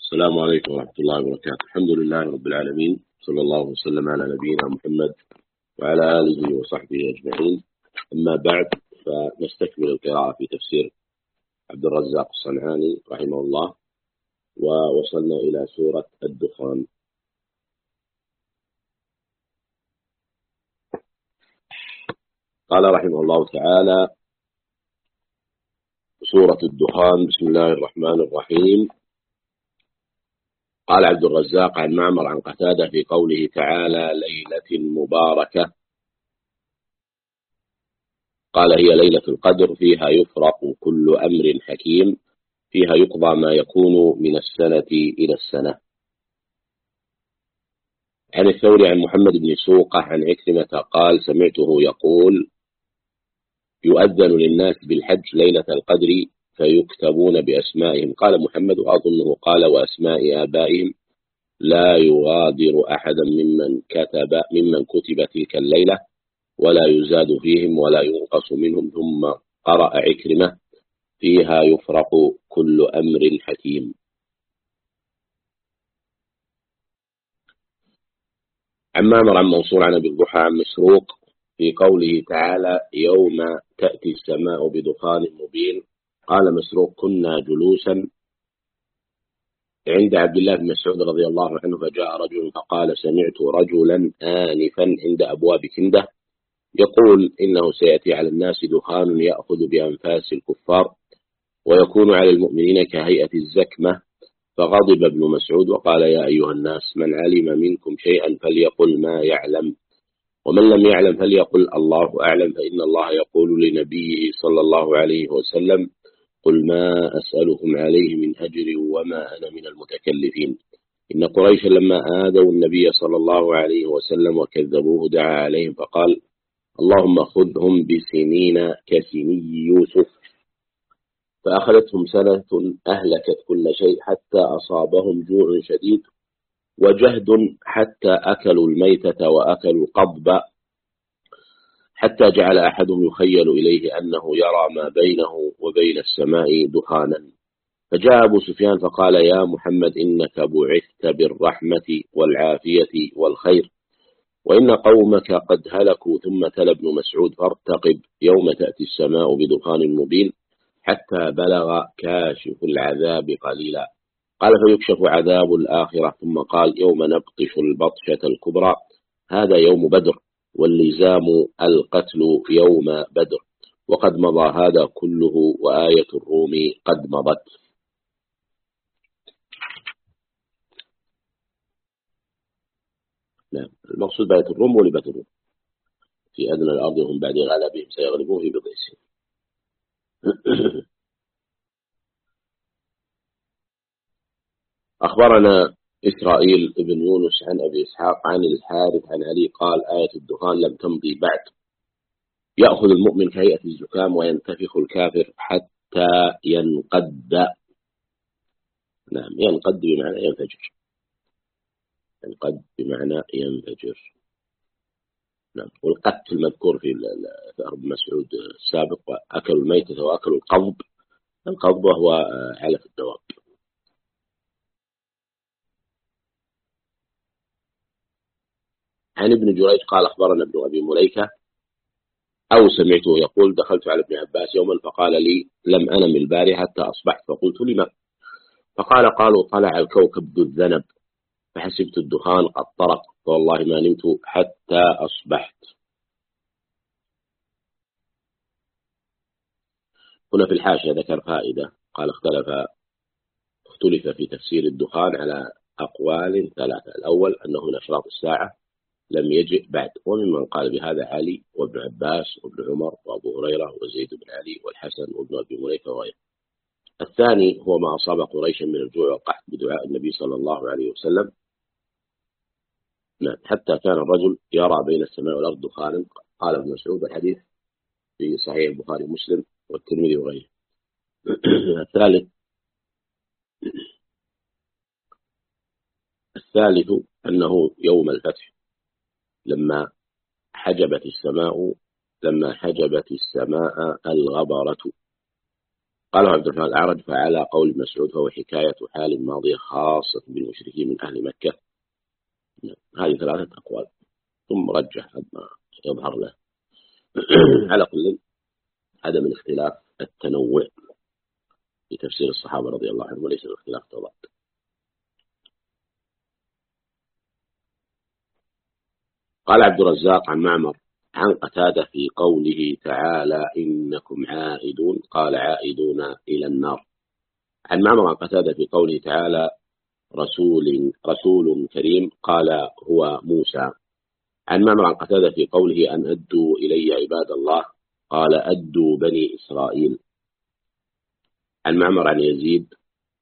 السلام عليكم ورحمة الله وبركاته. الحمد لله رب العالمين، صلى الله وسلم على نبينا محمد وعلى آله وصحبه أجمعين. أما بعد، فنستكمل القراءة في تفسير عبد الرزاق الصنعاني رحمه الله، ووصلنا إلى سورة الدخان. قال رحمه الله تعالى: سورة الدخان. بسم الله الرحمن الرحيم. قال عبد الرزاق عن معمر عن قتادة في قوله تعالى: ليلة مباركة، قال: هي ليلة القدر، فيها يفرق كل أمر حكيم، فيها يقضى ما يكون من السنة إلى السنة. عن الثوري عن محمد بن سوقة عن عكرمة قال: سمعته يقول: يؤذن للناس بالحج ليلة القدر فيكتبون بأسمائهم. قال محمد: وأظنه قال: وأسماء آبائهم، لا يغادر أحدا ممن كتب تلك الليلة، ولا يزاد فيهم ولا ينقص منهم. ثم قرأ عكرمة: فيها يفرق كل أمر حكيم. عن معمر عن منصور عن أبي الضحى عن مسروق في قوله تعالى: يوم تأتي السماء بدخان مبين. قال مسروق: كنا جلوسا عند عبد الله بن مسعود رضي الله عنه، فجاء رجل فقال: سمعت رجلا آنفا عند أبواب كندة يقول: إنه سيأتي على الناس دخان يأخذ بأنفاس الكفار، ويكون على المؤمنين كهيئة الزكمة. فغضب ابن مسعود وقال: يا أيها الناس، من علم منكم شيئا فليقل ما يعلم، ومن لم يعلم فليقل الله أعلم، فإن الله يقول لنبيه صلى الله عليه وسلم: قل ما أسألكم عليه من أجر وما أنا من المتكلفين. إن قريشا لما آذوا النبي صلى الله عليه وسلم وكذبوه دعا عليهم فقال: اللهم خذهم بسنين كسني يوسف. فأخذتهم سنة أهلكت كل شيء، حتى أصابهم جوع شديد وجهد، حتى أكلوا الميتة وأكلوا القضب، حتى جعل أحدهم يخيل إليه أنه يرى ما بينه وبين السماء دخانا. فجاء أبو سفيان فقال: يا محمد، إنك بعثت بالرحمة والعافية والخير، وإن قومك قد هلكوا. ثم تلا ابن مسعود: فارتقب يوم تأتي السماء بدخان مبين، حتى بلغ كاشف العذاب قليلا. قال: فيكشف عذاب الآخرة. ثم قال: يوم نبطش البطشة الكبرى، هذا يوم بدر، واللزام القتل يوم بدر، وقد مضى هذا كله، وآية الروم قد مضت. نعم، المقصود بآية الروم ولبت الروم في أدنى الأرض، هم بعد غلبهم سيغلبون في بضع سنين. أخبرنا إسرائيل بن يونس عن أبي إسحاق عن الحارث عن علي قال: آية الدخان لم تمضي بعد، يأخذ المؤمن كهيئة الزكام، وينتفخ الكافر حتى ينقد. نعم، ينقد بمعنى ينفجر، ينقد بمعنى ينفجر. نعم، والقتل المذكور في ابن مسعود السابق: وأكلوا الميتة وأكلوا القضب. القضب هو علف الدواب. عن ابن جريج قال: أخبرنا ابن أبي مليكة أو سمعته يقول: دخلت على ابن عباس يوما فقال لي: لم أنم البارحة حتى أصبحت. فقلت: لما؟ فقال: قالوا طلع الكوكب ذو الذنب، فحسبت الدخان قد طرق، فوالله ما نمت حتى أصبحت. هنا في الحاشية ذكر فائدة، قال: اختلف في تفسير الدخان على أقوال ثلاثة. الأول أنه من أشراط الساعة لم يجئ بعد، وممن قال بهذا علي وابن عباس وابن عمر وأبو هريرة وزيد بن علي والحسن وابن أبي مليكة وغيره. الثاني هو ما أصاب قريشا من الجوع والقحط بدعاء النبي صلى الله عليه وسلم، حتى كان الرجل يرى بين السماء والأرض دخانا. قال ابن مسعود: الحديث في صحيح البخاري ومسلم والترمذي وغيره. الثالث أنه يوم الفتح لما حجبت السماء الغبرة، قال عبد الرحمن الأعرج: فعلى قول مسعود فهو حكاية حال ماضية خاصة بالمشركين من أهل مكة. هذه 3 أقوال، ثم رجح ما يظهر له. على كل هذا من اختلاف التنوع في تفسير الصحابة رضي الله عنهم، وليس من اختلاف تضاد. قال عبد الرزاق عن معمر عن قتادة في قوله تعالى: إنكم عائدون، قال: عائدون إلى النار. عن معمر عن قتادة في قوله تعالى: رسول كريم، قال: هو موسى. عن معمر عن قتادة في قوله: أن أدوا إلي عباد الله، قال: أدوا بني إسرائيل. عن معمر عن يزيد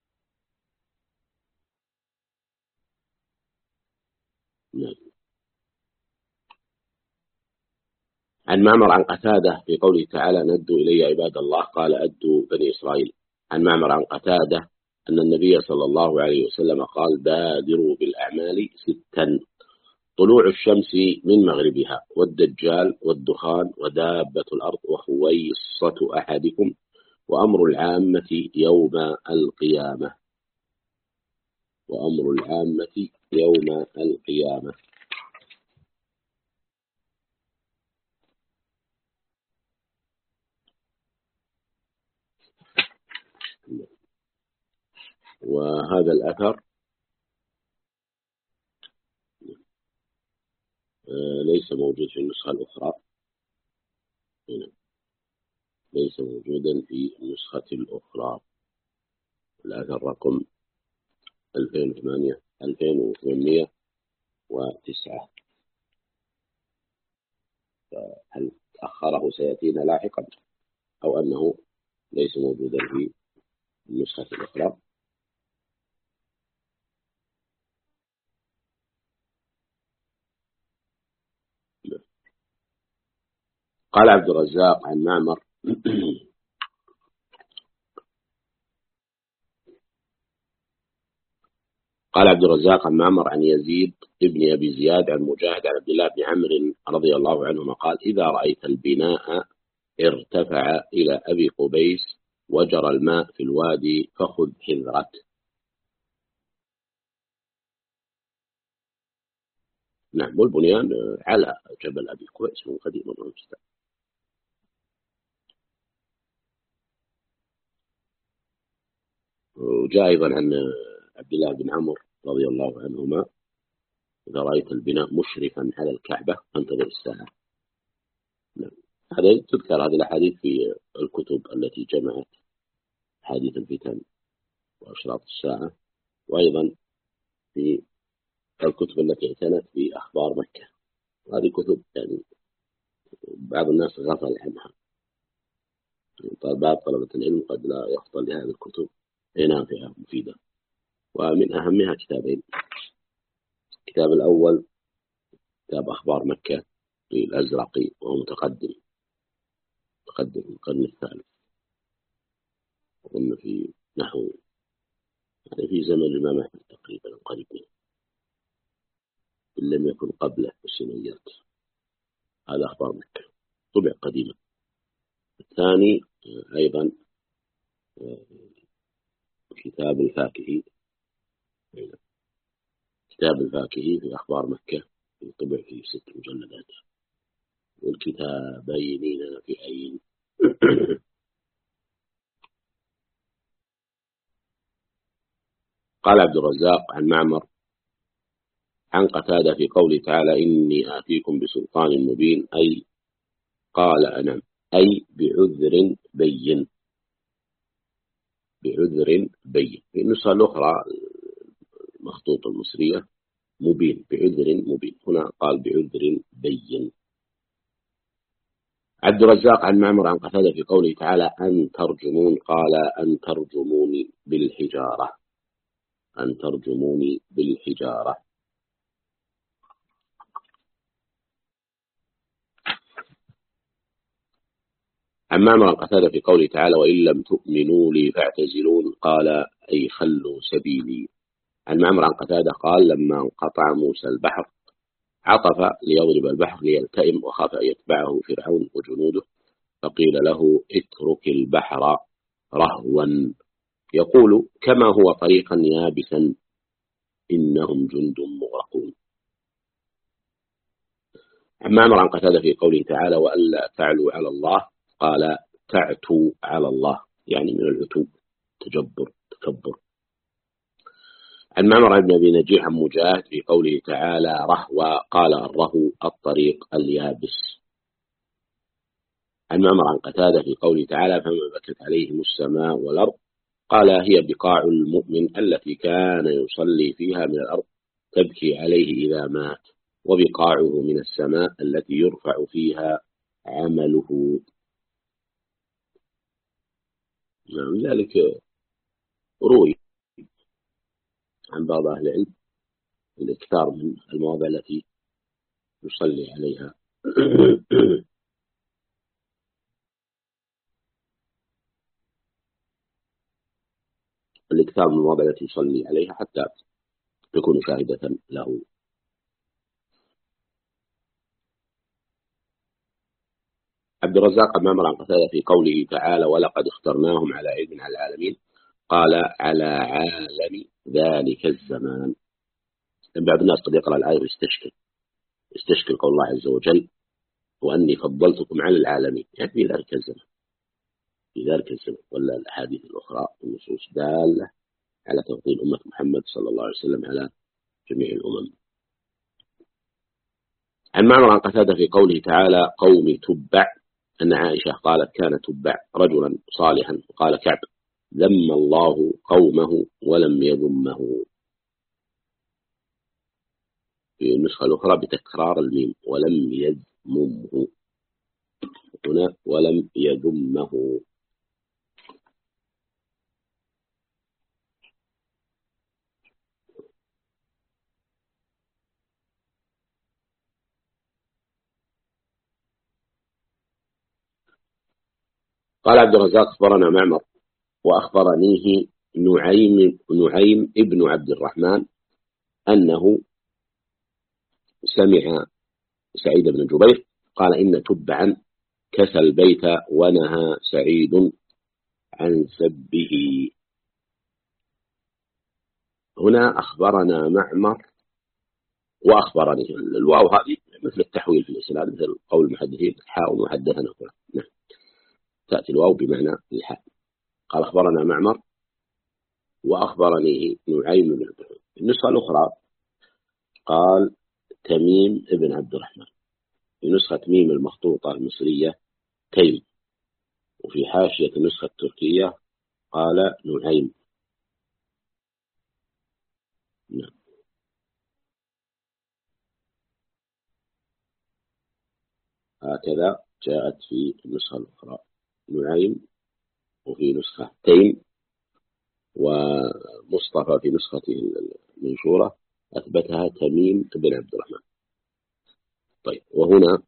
عن معمر عن قتادة في قوله تعالى: ندوا إلي عباد الله، قال: أدوا بني إسرائيل. عن معمر عن قتادة أن النبي صلى الله عليه وسلم قال: بادروا بالأعمال 6: طلوع الشمس من مغربها، والدجال، والدخان، ودابة الأرض، وخويصة أحدكم، وأمر العامة يوم القيامة. وأمر العامة يوم القيامة. وهذا الأثر ليس موجود في النسخة الأخرى، ليس موجودا في النسخة الأخرى. الأثر رقم 2809. هل أخره سيأتينا لاحقا أو أنه ليس موجودا في النسخة الأخرى؟ قال عبد الرزاق عن معمر قال عبد الرزاق عن معمر عن يزيد ابن أبي زياد عن مجاهد عن عبد الله بن عمرو رضي الله عنهما قال: إذا رأيت البناء ارتفع إلى أبي قبيس وجرى الماء في الوادي فخذ حذرك. نعم، والبنيان على جبل أبي قبيس من قديم ومستقبل. وجاء أيضا عن عبد الله بن عمرو رضي الله عنهما: إذا رأيت البناء مشرفا على الكعبة فانتظر الساعة. نعم. هذا تذكر هذه الأحاديث في الكتب التي جمعت حديث الفتن وأشراط الساعة، وأيضا في الكتب التي اعتنت بأخبار مكة. هذه كتب يعني بعض الناس غفل عنها، بعض طلبة العلم قد لا يفضل لهذه الكتب نافعة مفيدة. ومن أهمها كتابين: الكتاب الأول كتاب أخبار مكة للأزرقي، وهو متقدم في القرن الثالث، وقلنا في نحو يعني في زمن الإمام أحمد تقريبا قريب منه، إن لم يكن قبله بالسنوات. هذا أخبار مكة طبع قديما. الثاني أيضا كتاب الفاكهي في أخبار مكة، طبع في 6 مجلدات. والكتابين نافعين. قال عبد الرزاق عن معمر عن قتادة في قوله تعالى: إني آتيكم بسلطان مبين، أي قال أنا أي بعذر بين. في النسخة الأخرى مخطوط المصرية مبين، بعذر مبين، هنا قال بعذر بين. عبد الرزاق عن معمر عن قتادة في قوله تعالى: أن ترجمون، قال أن ترجموني بالحجارة. عن معمر عن قتادة في قوله تعالى: وإن لم تؤمنوا لي فاعتزلون، قال أي خلوا سبيلي. عن معمر عن قتادة قال: لما انقطع موسى البحر عطف ليضرب البحر ليلتئم، وخاف أن يتبعه فرعون وجنوده، فقيل له اترك البحر رهوا. يقول كما هو طريقا يابسا إنهم جند مغرقون. عن معمر عن قتادة في قوله تعالى وألا تعلوا على الله قال تعتوا على الله، يعني من العتو، تجبر، تكبر. عن معمر بن أبي نجيح عن مجاهد في قوله تعالى رهوا قال الرهو الطريق اليابس. عن معمر عن قتادة في قوله تعالى فما بكت عليهم السماء والأرض قال هي بقاع المؤمن التي كان يصلي فيها من الأرض تبكي عليه إذا مات، وبقاعه من السماء التي يرفع فيها عمله. لذلك روي عن بعض أهل العلم الإكثار من المواضع التي يصلي عليها الإكثار من المواضع التي يصلي عليها حتى تكون شاهدة له. عبد الرزاق معمر عن قتادة في قوله تعالى ولقد اخترناهم على علم على العالمين قال على عالم ذلك الزمان. بعض الناس قد يقرأ الآية ويستشكل قول الله عز وجل وأني فضلتكم على العالمين، يعني في ذلك الزمان، في ذلك الزمان. ولا الأحاديث الأخرى والنصوص دالة على تفضيل أمة محمد صلى الله عليه وسلم على جميع الأمم. عن معمر عن قتادة في قوله تعالى قوم تبع أن عائشة قالت كان تبع رجلا صالحا، وقال كعب ذم الله قومه ولم يذمه. في النسخة الأخرى بتكرار الميم ولم يذمه، هنا ولم يذمه. قال عبد الرزاق أخبرنا معمر وأخبرنيه نعيم ابن عبد الرحمن أنه سمع سعيد بن جبير قال إن تبعا كسى البيت ونهى سعيد عن سبه. هنا أخبرنا معمر وأخبرني، الواو هذه مثل التحويل في الإسناد، مثل قول المحدثين حاء وحدثنا فلان، نعم، تأتي الواو بمعنى الحاء. قال أخبرنا معمر وأخبرني نعيم بن عبد الرحمن. النسخة الأخرى قال تميم ابن عبد الرحمن، في نسخة ميم المخطوطة المصرية تيم، وفي حاشية النسخة التركية قال نعيم. نعم. هكذا جاءت في النسخة الأخرى نعيم، وفي نسخة تيم، ومصطفى في نسخته المنشورة أثبتها تميم بن عبد الرحمن. طيب، وهنا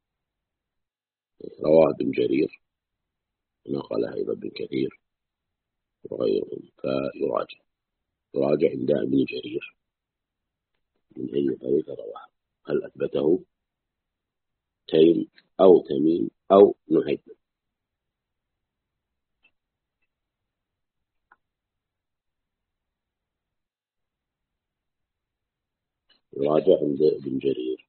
رواه ابن جرير ونقلها أيضا ابن كثير وغيرهم، يراجع عند ابن جرير من أي طريقة رواه، هل أثبته تيم أو تميم أو نعيم. يراجع عند ابن جرير.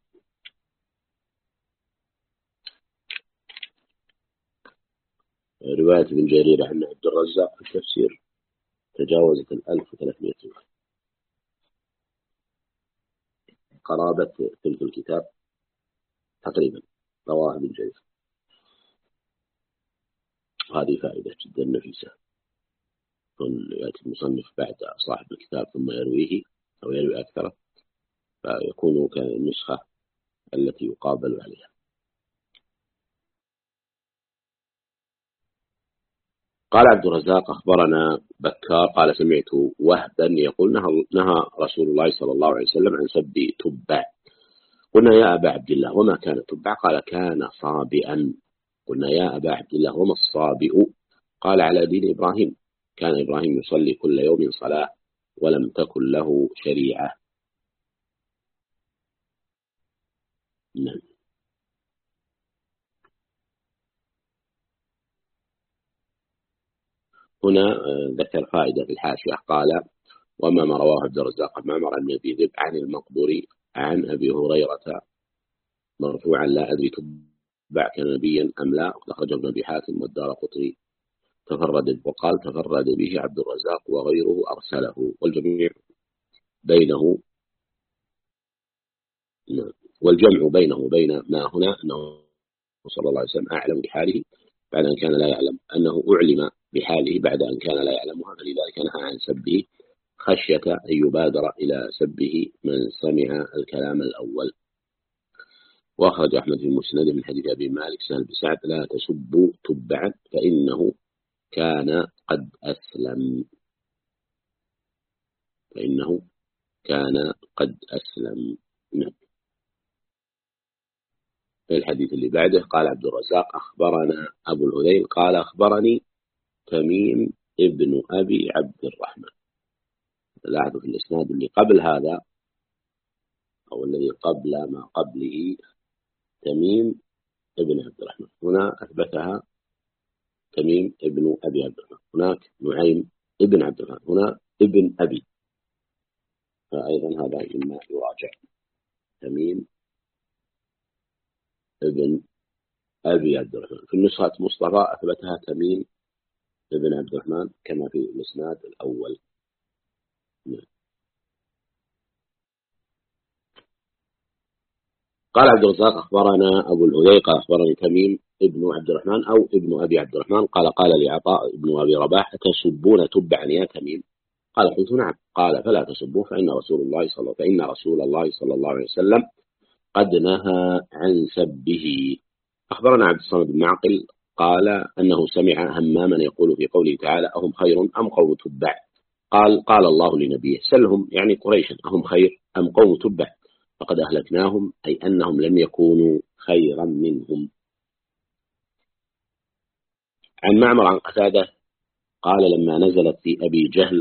رواية ابن جرير عن عبد الرزاق في التفسير تجاوزت 1300 رواية، قرابة ثلث الكتاب تقريبا رواه ابن جرير. هذه فائدة جدا نفيسة، كون يأتي المصنف بعد صاحب الكتاب ثم يرويه أو يروي أكثر، فيكون كالنسخة التي يقابل عليها. قال عبد الرزاق أخبرنا بكار قال سمعت وهبا يقول نهى رسول الله صلى الله عليه وسلم عن سب تبع. قلنا يا أبا عبد الله وما كان تبع؟ قال كان صابئا. قلنا يا أبا عبد الله وما الصابئ؟ قال على دين إبراهيم، كان إبراهيم يصلي كل يوم صلاة ولم تكن له شريعة. نعم. هنا ذكر فائدة في الحاشية قال: وما ما رواه عبد الرزاق بن معمر عن أبي ذئب عن المقبوري عن أبي هريرة مرفوعا لا أدري تبع كان نبيا أم لا، أخرجه ابن أبي حاتم والدارقطني تفرد، وقال تفرد به عبد الرزاق وغيره أرسله، والجمع بينه وبين ما هنا أنه صلى الله عليه وسلم أعلم بحاله بعد أن كان لا يعلم، أنه أعلم بحاله بعد أن كان لا يعلمها، فلذلك نهى عن سبه خشية أن يبادر إلى سبه من سمع الكلام الأول. وأخرج أحمد في المسند من حديث أبي مالك سهل بن سعد: لا تسبوا تبعا فإنه كان قد أسلم. نعم. في الحديث اللي بعده قال عبد الرزاق: أخبرنا أبو الهذيل قال أخبرني تميم ابن أبي عبد الرحمن. لاحظوا في الإسناد اللي قبل هذا أو الذي قبل ما قبله تميم ابن عبد الرحمن، هنا أثبتها تميم ابن أبي عبد الرحمن، هناك نعيم ابن عبد الرحمن، هنا ابن أبي، فأيضا هذا مما يراجع. تميم ابن أبي عبد الرحمن. في النسخة مصطفى أثبتها تميم ابن عبد الرحمن كما في الإسناد الأول. قال عبد الرزاق: أخبرنا أبو الهذيل قال أخبرني تميم ابن عبد الرحمن أو ابن أبي عبد الرحمن قال لي عطاء ابن أبي رباح: تسبون تبعا يا تميم؟ قال: قلت نعم. قال: فلا تسبوه فإن رسول الله صلى الله عليه وسلم قد نهى عن سبه. أخبرنا عبد الصمد بن معقل قال أنه سمع هماما يقول في قوله تعالى: أهم خير أم قوم تبع؟ قال الله لنبيه: سلهم، يعني قريشا، أهم خير أم قوم تبع؟ فقد أهلكناهم، أي أنهم لم يكونوا خيرا منهم. عن معمر عن قتادة قال: لما نزلت في أبي جهل: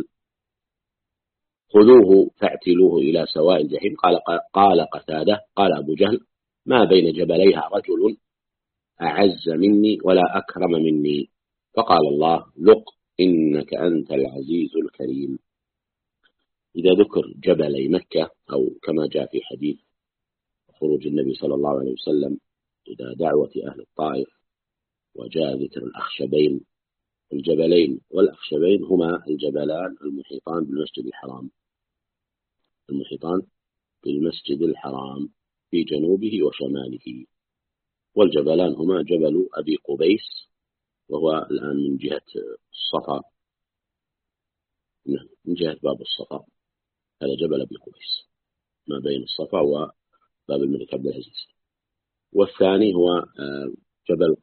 خذوه فاعتلوه إلى سواء الجحيم. قال قتادة: قال أبو جهل: ما بين جبليها رجل أعز مني ولا أكرم مني. فقال الله: ذق إنك أنت العزيز الكريم. إذا ذكر جبلي مكة أو كما جاء في حديث خروج النبي صلى الله عليه وسلم إلى دعوة أهل الطائف وجاء ذكر الأخشبين، الجبلين والأخشبين هما الجبلان المحيطان بالمسجد الحرام في جنوبه وشماله، والجبلان هما جبل أبي قبيس وهو الآن من جهة الصفا، من جهة باب الصفا، هذا جبل أبي قبيس ما بين الصفا وباب الملك عبد العزيز. والثاني هو جبل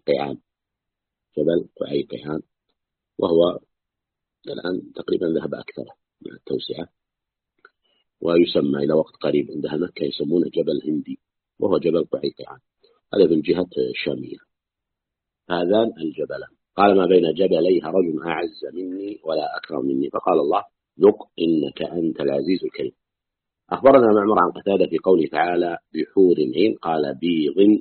قعيقعان وهو الآن تقريبا ذهب أكثر مع التوسعة، ويسمى إلى وقت قريب عند أهل مكة يسمونه جبل هندي، وهو جبل قعيقعان، هذا من جهة الشامية. هذان الجبلان قال: ما بين جبليها رجل أعز مني ولا أكرم مني. فقال الله: ذق إنك أنت العزيز الكريم. أخبرنا معمر عن قتادة في قوله تعالى: بحور عين، قال بيض،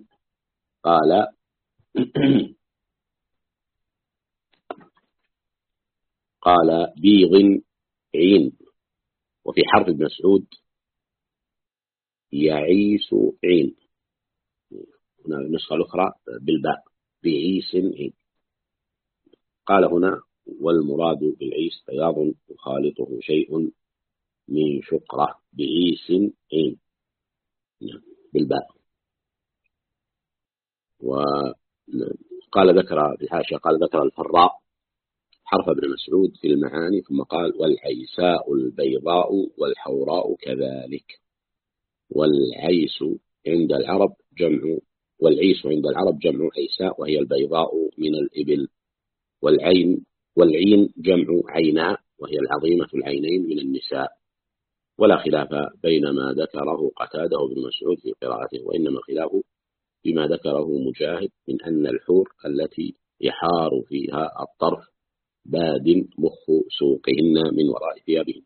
قال بيض عين. وفي حرف ابن مسعود يعيس عين، هنا النسخة الأخرى بالباء بعيس عين. قال هنا: والمراد بالعيس بياض يخالطه شيء من شقرة، بعيس عين بالباء. وقال ذكر في الحاشية ذكر الفراء حرف ابن مسعود في المعاني، ثم قال: والعيساء البيضاء والحوراء كذلك. والعيس عند العرب جمع عيساء وهي البيضاء من الإبل، والعين جمع عيناء وهي العظيمة العينين من النساء. ولا خلاف بين ما ذكره قتادة وابن مسعود في قراءته، وإنما خلافه بما ذكره مجاهد من أن الحور التي يحار فيها الطرف باد مخ سوقهن من وراء ثيابهن.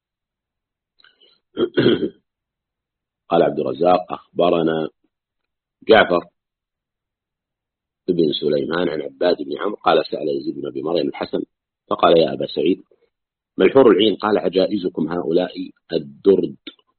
قال عبد الرزاق: أخبرنا جعفر بن سليمان عن عباد بن عمرو قال: سأل يزيد بن أبي مريم الحسن فقال يا أبا سعيد ما الحور العين؟ قال عجائزكم هؤلاء الدرد.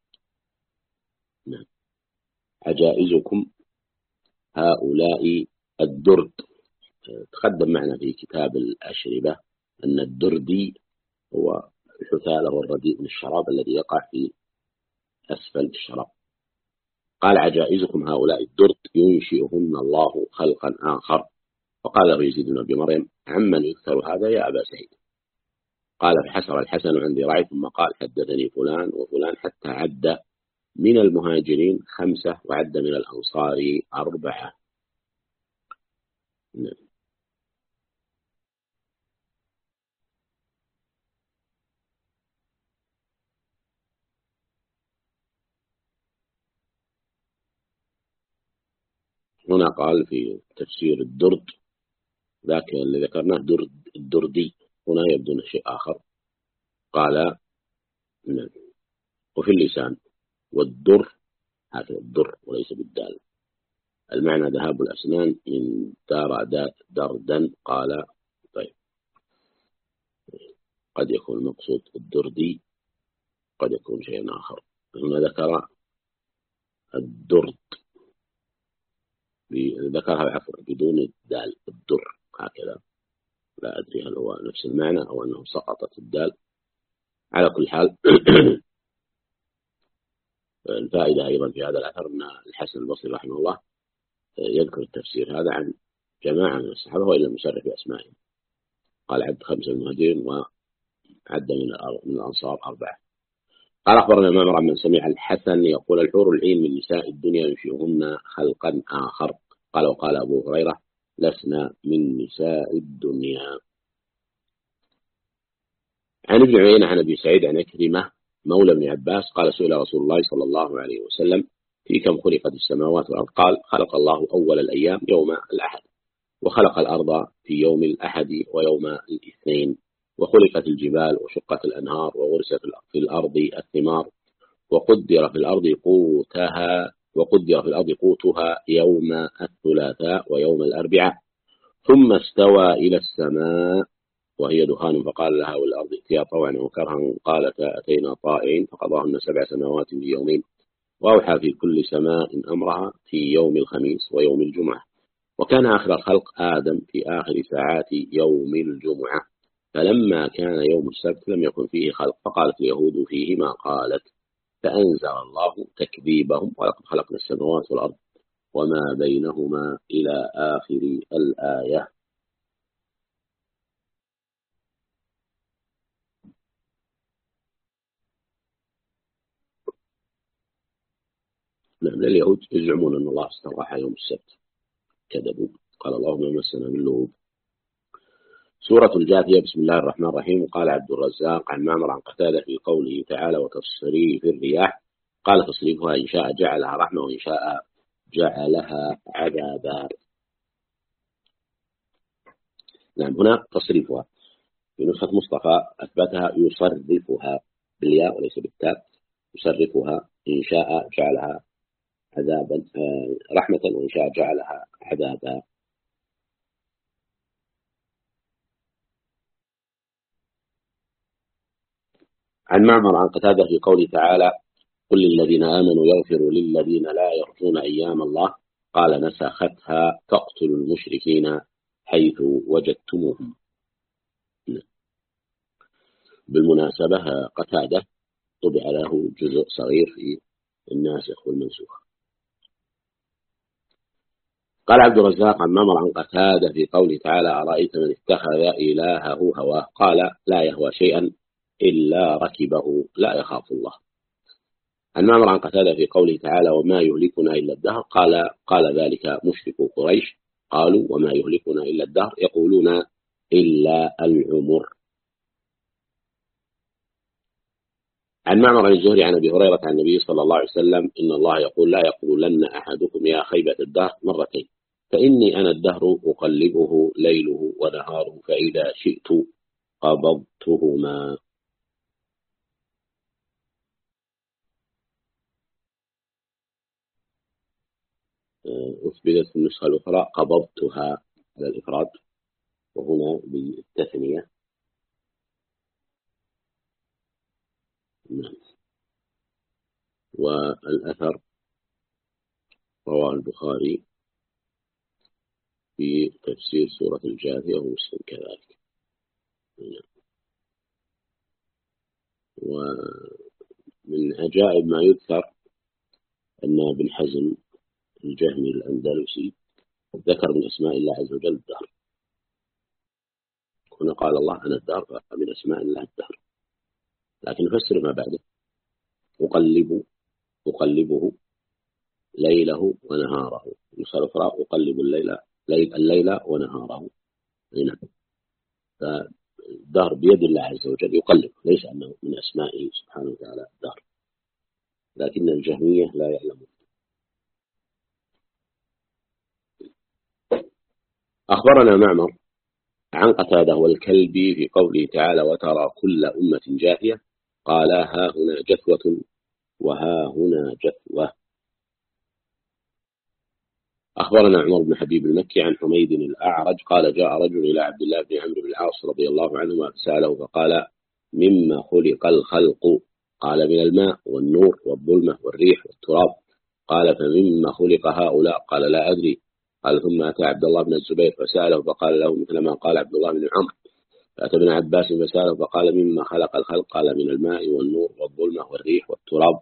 نعم. عجائزكم هؤلاء الدرد. تقدم معنا في كتاب الأشربة أن الدردي هو الحثالة والرديء من الشراب الذي يقع في أسفل الشراب. قال عجائزكم هؤلاء الدرد ينشئهن الله خلقا آخر. فقال له يزيد بن أبي مريم عمن يذكر هذا يا أبا سعيد؟ قال فحسر الحسن عن ذراعي ثم قال حدثني فلان وفلان حتى عد من المهاجرين 5 وعد من الأنصار 4. هنا قال في تفسير الدرد ذاك اللي ذكرناه الدردي، هنا يبدو أنه شيء آخر. قال نعم. وفي اللسان والدر، هذا الدر وليس بالدال، المعنى ذهاب الأسنان من دار دردا. قال طيب قد يكون المقصود الدردي، قد يكون شيء آخر. هنا ذكر الدرد، ذكرها عفوا بدون الدال، الدر هكذا. لا أدري هل هو نفس المعنى أو أنه سقطت الدال. على كل حال الفائدة أيضا في هذا الأثر أن الحسن البصري رحمه الله يذكر التفسير هذا عن جماعة من الصحابة وإن لم يصرح بأسمائهم. قال عد 5 المهاجرين وعد من الأنصار 4. قال أخبرنا معمر من سمع الحسن يقول الحور العين من نساء الدنيا ينشئهن خلقا آخر. قال وقال أبو هريرة لسنا من نساء الدنيا. عن ابن عيينة عن أبي سعيد عن عكرمة مولى بن عباس قال سئل رسول الله صلى الله عليه وسلم في كم خلقت السماوات والأرض؟ قال خلق الله أول الأيام يوم الأحد، وخلق الأرض في يوم الأحد ويوم الاثنين، وخلقت الجبال وشقت الأنهار وغرست في الأرض الثمار، وقدر في الأرض قوتها يوم الثلاثاء ويوم الأربعاء، ثم استوى إلى السماء وهي دخان فقال لها والأرض ائتيا طوعا وكرها قالتا أتينا طائعين فقضاهن 7 سماوات في يومين، وأوحى في كل سماء أمرها في يوم الخميس ويوم الجمعة، وكان آخر الخلق آدم في آخر ساعات يوم الجمعة، فلما كان يوم السبت لم يكن فيه خلق، فقالت اليهود فيه ما قالت، فأنزل الله تكذيبهم ولقد خلقنا السماوات والأرض وما بينهما إلى آخر الآية. نعم. اليهود يزعمون أن الله استراح يوم السبت، كذبوا. قال الله ما مسنا من لغوب. سورة الجاثية. بسم الله الرحمن الرحيم. قال عبد الرزاق عن معمر عن قتادة في قوله تعالى وتصريف الرياح قال تصريفها إن شاء جعلها رحمة وإن شاء جعلها عذابا. نعم. هنا تصريفها في نسخة مصطفى أثبتها يصرفها بالياء وليس بالتاء. يصرفها إن شاء جعلها عذابا رحمة وإن شاء جعلها عذابا. عن معمر عن قتادة في قوله تعالى قل للذين آمنوا يغفروا للذين لا يرجون أيام الله قال نسختها تقتل المشركين حيث وجدتموهم. بالمناسبة قتادة طبع له جزء صغير في الناسخ والمنسوخ. قال عبد الرزاق عن معمر عن قتادة في قوله تعالى أرأيت من اتخذ إلهه هواه قال لا يهوى شيئا إلا ركبه لا يخاف الله. عن معمر عن قتادة في قوله تعالى وما يهلكنا إلا الدهر قال ذلك مشركو قريش قالوا وما يهلكنا إلا الدهر يقولون إلا العمر. عن معمر عن الزهري عن أبي هريرة عن النبي صلى الله عليه وسلم إن الله يقول لا يقولن أحدكم يا خيبة الدهر مرتين فإني أنا الدهر أقلبه ليله ونهاره فإذا شئت قبضتهما. أثبتت في النسخة الأخرى قبضتها على الإفراد وهنا بالتثنية نعم. والأثر رواه البخاري في تفسير سورة الجاثية ومسلم كذلك. نعم. ومن عجائب ما يذكر أن ابن حزم الجهمي الأندلسي ذكر من أسماء الله عز وجل الدهر. هنا قال الله أنا الدهر، فمن أسماء الله الدهر، لكن يفسر ما بعده: أقلبه ليله ونهاره. نسخة أخرى: أقلب الليل ونهاره. هنا فالدهر بيد الله عز وجل يقلب، ليس أنه من أسمائه سبحانه وتعالى الدهر، لكن الجهمية لا يعلمون. أخبرنا معمر عن قتادة والكلبي في قوله تعالى: وترى كل أمة جاثية، قال ها هنا جثوة وها هنا جثوة. أخبرنا عمر بن حبيب المكي عن حميد الأعرج قال: جاء رجل إلى عبد الله بن عمرو بن العاص رضي الله عنهما فسأله فقال: مما خلق الخلق؟ قال: من الماء والنور والظلمة والريح والتراب. قال: فمما خلق هؤلاء؟ قال: لا أدري. قال: ثم أتى عبد الله بن الزبير فسأله فقال له مثل ما قال عبد الله بن عمرو. فأتى ابن عباس فسأله فقال: مما خلق الخلق؟ قال: من الماء والنور والظلمة والريح والتراب.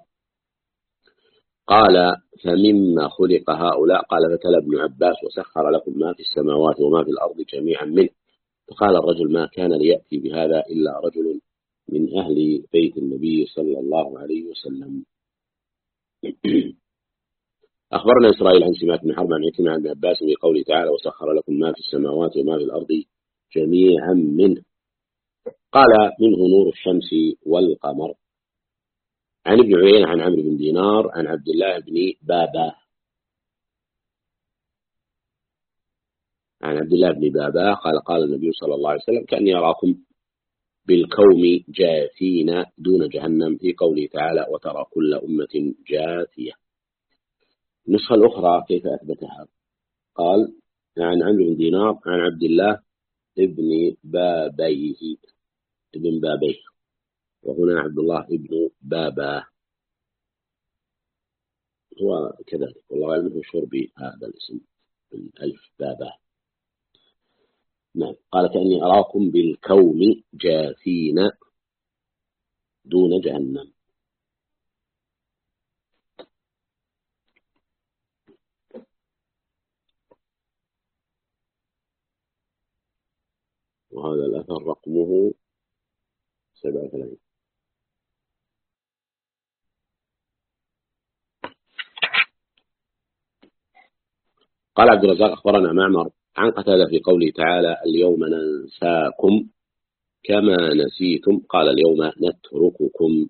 قال: فمما خلق هؤلاء؟ قال: فتلا ابن عباس: وسخر لكم ما في السماوات وما في الأرض جميعا منه. فقال الرجل: ما كان ليأتي بهذا إلا رجل من أهل بيت النبي صلى الله عليه وسلم. أخبرنا إسرائيل عن سماك بن حرب عن عكرمة عن ابن عباس في قوله تعالى: وسخر لكم ما في السماوات وما في الأرض جميعا منه. قال: منه نور الشمس والقمر. عن ابن عيينة عن عمرو بن دينار عن عبد الله بن بابا قال: قال النبي صلى الله عليه وسلم: كأني أراكم بالكوم جاثين دون جهنم، في قوله تعالى: وترى كل أمة جاثية. النسخة الأخرى كيف أثبتها؟ قال: عن عمرو بن دينار عن عبد الله ابن بابيه، وهنا عبد الله ابن بابا هو كذلك، والله أعلم مشهور بهذا الاسم الألف بابا. نعم. قال: كأني أراكم بالكوم جاثين دون جهنم. وهذا الأثر رقمه 37. قال عبد الرزاق: أخبرنا معمر عن قتادة في قوله تعالى: اليوم ننساكم كما نسيتم. قال: اليوم نترككم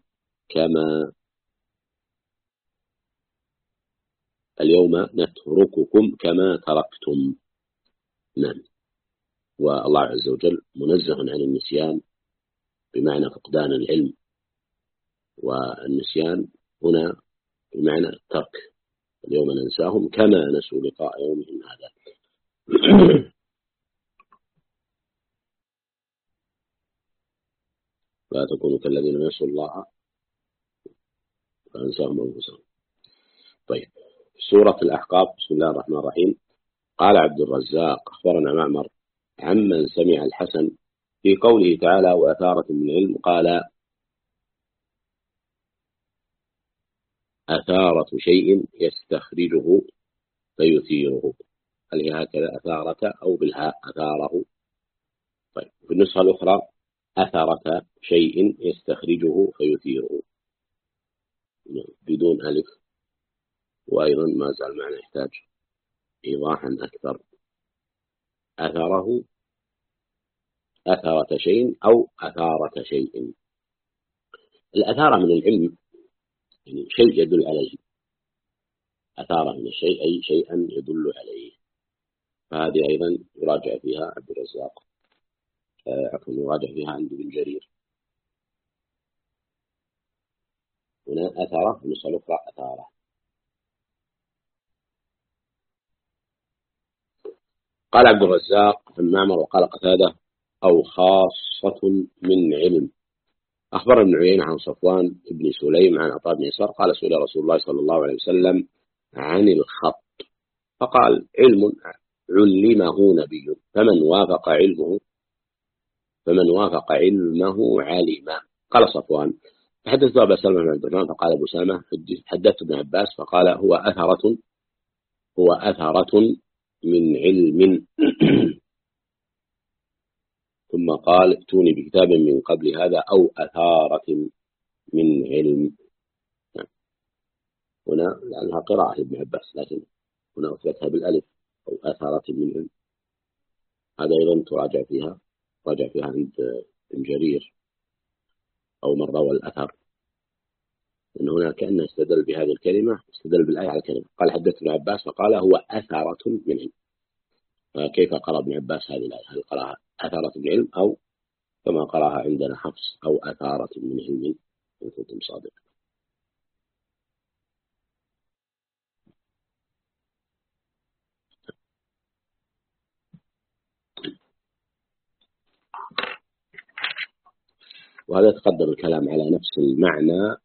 كما تركتم. نعم. والله عز وجل منزه عن النسيان بمعنى فقدان العلم، والنسيان هنا بمعنى الترك. اليوم ننساهم كما نسوا لقاء يومهم هذا. لا تكونوا كالذين نسوا الله فأنساهم أنفسهم. طيب، سورة الأحقاف. بسم الله الرحمن الرحيم. قال عبد الرزاق: أخبرنا معمر عمن سمع الحسن في قوله تعالى: وأثارة من علم. قال: أثارة شيء يستخرجه فيثيره. هل هي هكذا أثارة أو بالهاء أثاره؟ طيب، في النسخة الأخرى: أثارة شيء يستخرجه فيثيره بدون ألف، وأيضا ما زال معنى يحتاج إيضاحا أكثر. أثره أثرة شيء أو أثارة شيء. الأثارة من العلم يعني شيء يدل عليه، أثارة من الشيء أي شيئا يدل عليه. فهذه أيضا يراجع فيها عبد الرزاق، يراجع فيها عند ابن جرير. هنا أثارة، النسخة الأخرى أثارة. قال عبد الرزاق عن معمر وقال قتادة: أو خاصة من علم. أخبر ابن عيينة عن صفوان بن سليم عن عطاء بن يسار قال سئل رسول الله صلى الله عليه وسلم عن الخط فقال علم علمه نبي فمن وافق علمه علم. قال صفوان فحدثت أبا سلمة بن عبد الرحمن فقال أبو سلمة حدثت ابن عباس فقال هو أثرة من علم ثم قال ائتوني بكتاب من قبل هذا أو أثارة من علم. هنا لأنها قراءة ابن عباس لكن هنا أثبتها بالألف أو أثارة من علم. هذا أيضا تراجع فيها عند ابن جرير أو من روى الأثر إن هنا كأنه استدل بهذه الكلمة استدل بالآية على الكلمة. قال حدث ابن عباس فقال هو أثارة من علم. فكيف قرأ ابن عباس هذه الآية؟ هل قرأها أثارة من علم أو كما قرأها عندنا حفص أو أثارة من علم إن كنتم صادق. وهذا تقدم الكلام على نفس المعنى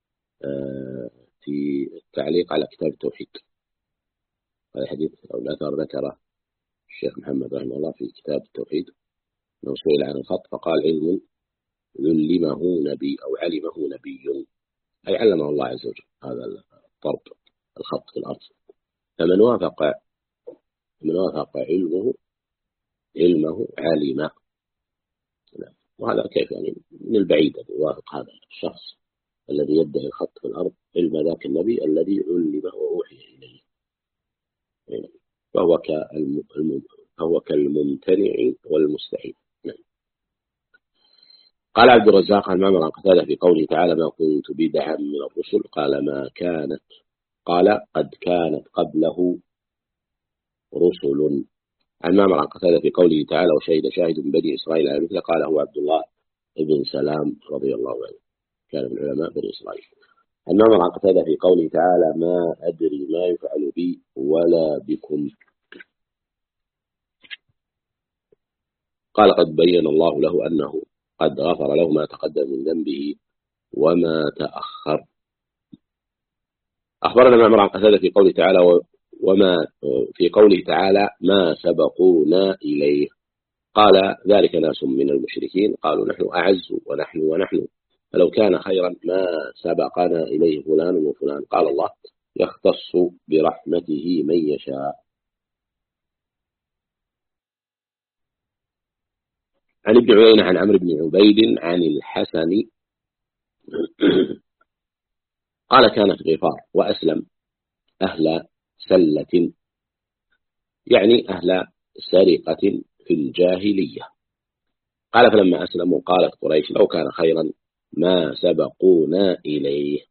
في التعليق على كتاب التوحيد. هذا الحديث أو الأثر ذكره الشيخ محمد رحمه الله في كتاب التوحيد أنه سئل عن الخط فقال علم علمه نبي أو علمه نبي أي علمه الله عز وجل هذا الضرب الخط في الأرض. فمن وافق علمه علم. وهذا كيف يعني من البعيد أن يوافق هذا الشخص الذي يدعي الخط في الأرض علم ذاك النبي الذي علم وأوحي إليه فهو كالممتنع والمستحيل. قال عبد الرزاق عن معمر عن قتادة في قوله تعالى ما كنت بدعا من الرسل قال قد كانت قبله رسل. عن معمر عن قتادة في قوله تعالى وشهد شاهد من بني إسرائيل على مثله قال هو عبد الله بن سلام رضي الله عنه كان من علماء بني إسرائيل. عن معمر عن قتادة في قوله تعالى ما أدري ما يفعل بي ولا بكم قال قد بين الله له أنه قد غفر له ما تقدم من ذنبه وما تأخر. أخبرنا معمر عن قتادة في قوله تعالى في قوله تعالى ما سبقونا إليه قال ذلك ناس من المشركين قالوا نحن أعز ونحن فلو كان خيرا ما سبقنا إليه فلان وفلان. قال الله يختص برحمته من يشاء. عن ابن عيينة عن عمرو بن عبيد عن الحسن قال كان في غفار وأسلم أهل سلة يعني أهل سرقة في الجاهلية. قال فلما أسلموا قالت قريش لو كان خيرا ما سبقونا إليه.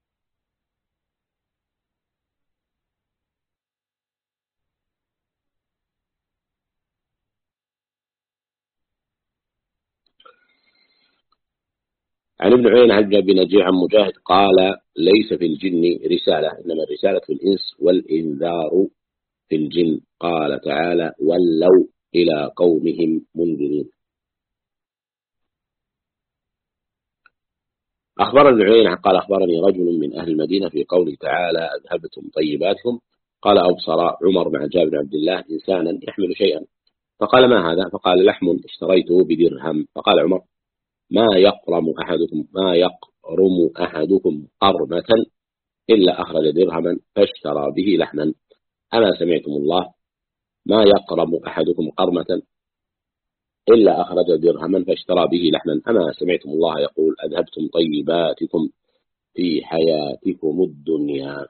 عن ابن عيينة عن ابن نجيع عن مجاهد قال ليس في الجن رسالة إنما الرسالة في الإنس والإنذار في الجن. قال تعالى ولوا إلى قومهم منذرين. أخبر ابن عيينة قال أخبرني رجل من أهل المدينة في قوله تعالى أذهبتم طيباتكم قال أبصر عمر مع جابر بن عبد الله إنسانا يحمل شيئا فقال ما هذا فقال لحم اشتريته بدرهم فقال عمر ما يقرم أحدكم قرمة إلا أخرج درهما فاشترى به لحما. أما سمعتم الله ما يقرم أحدكم قرمة إلا أخرج درهما فاشترى به لحما. أما سمعتم الله يقول أذهبتم طيباتكم في حياتكم الدنيا.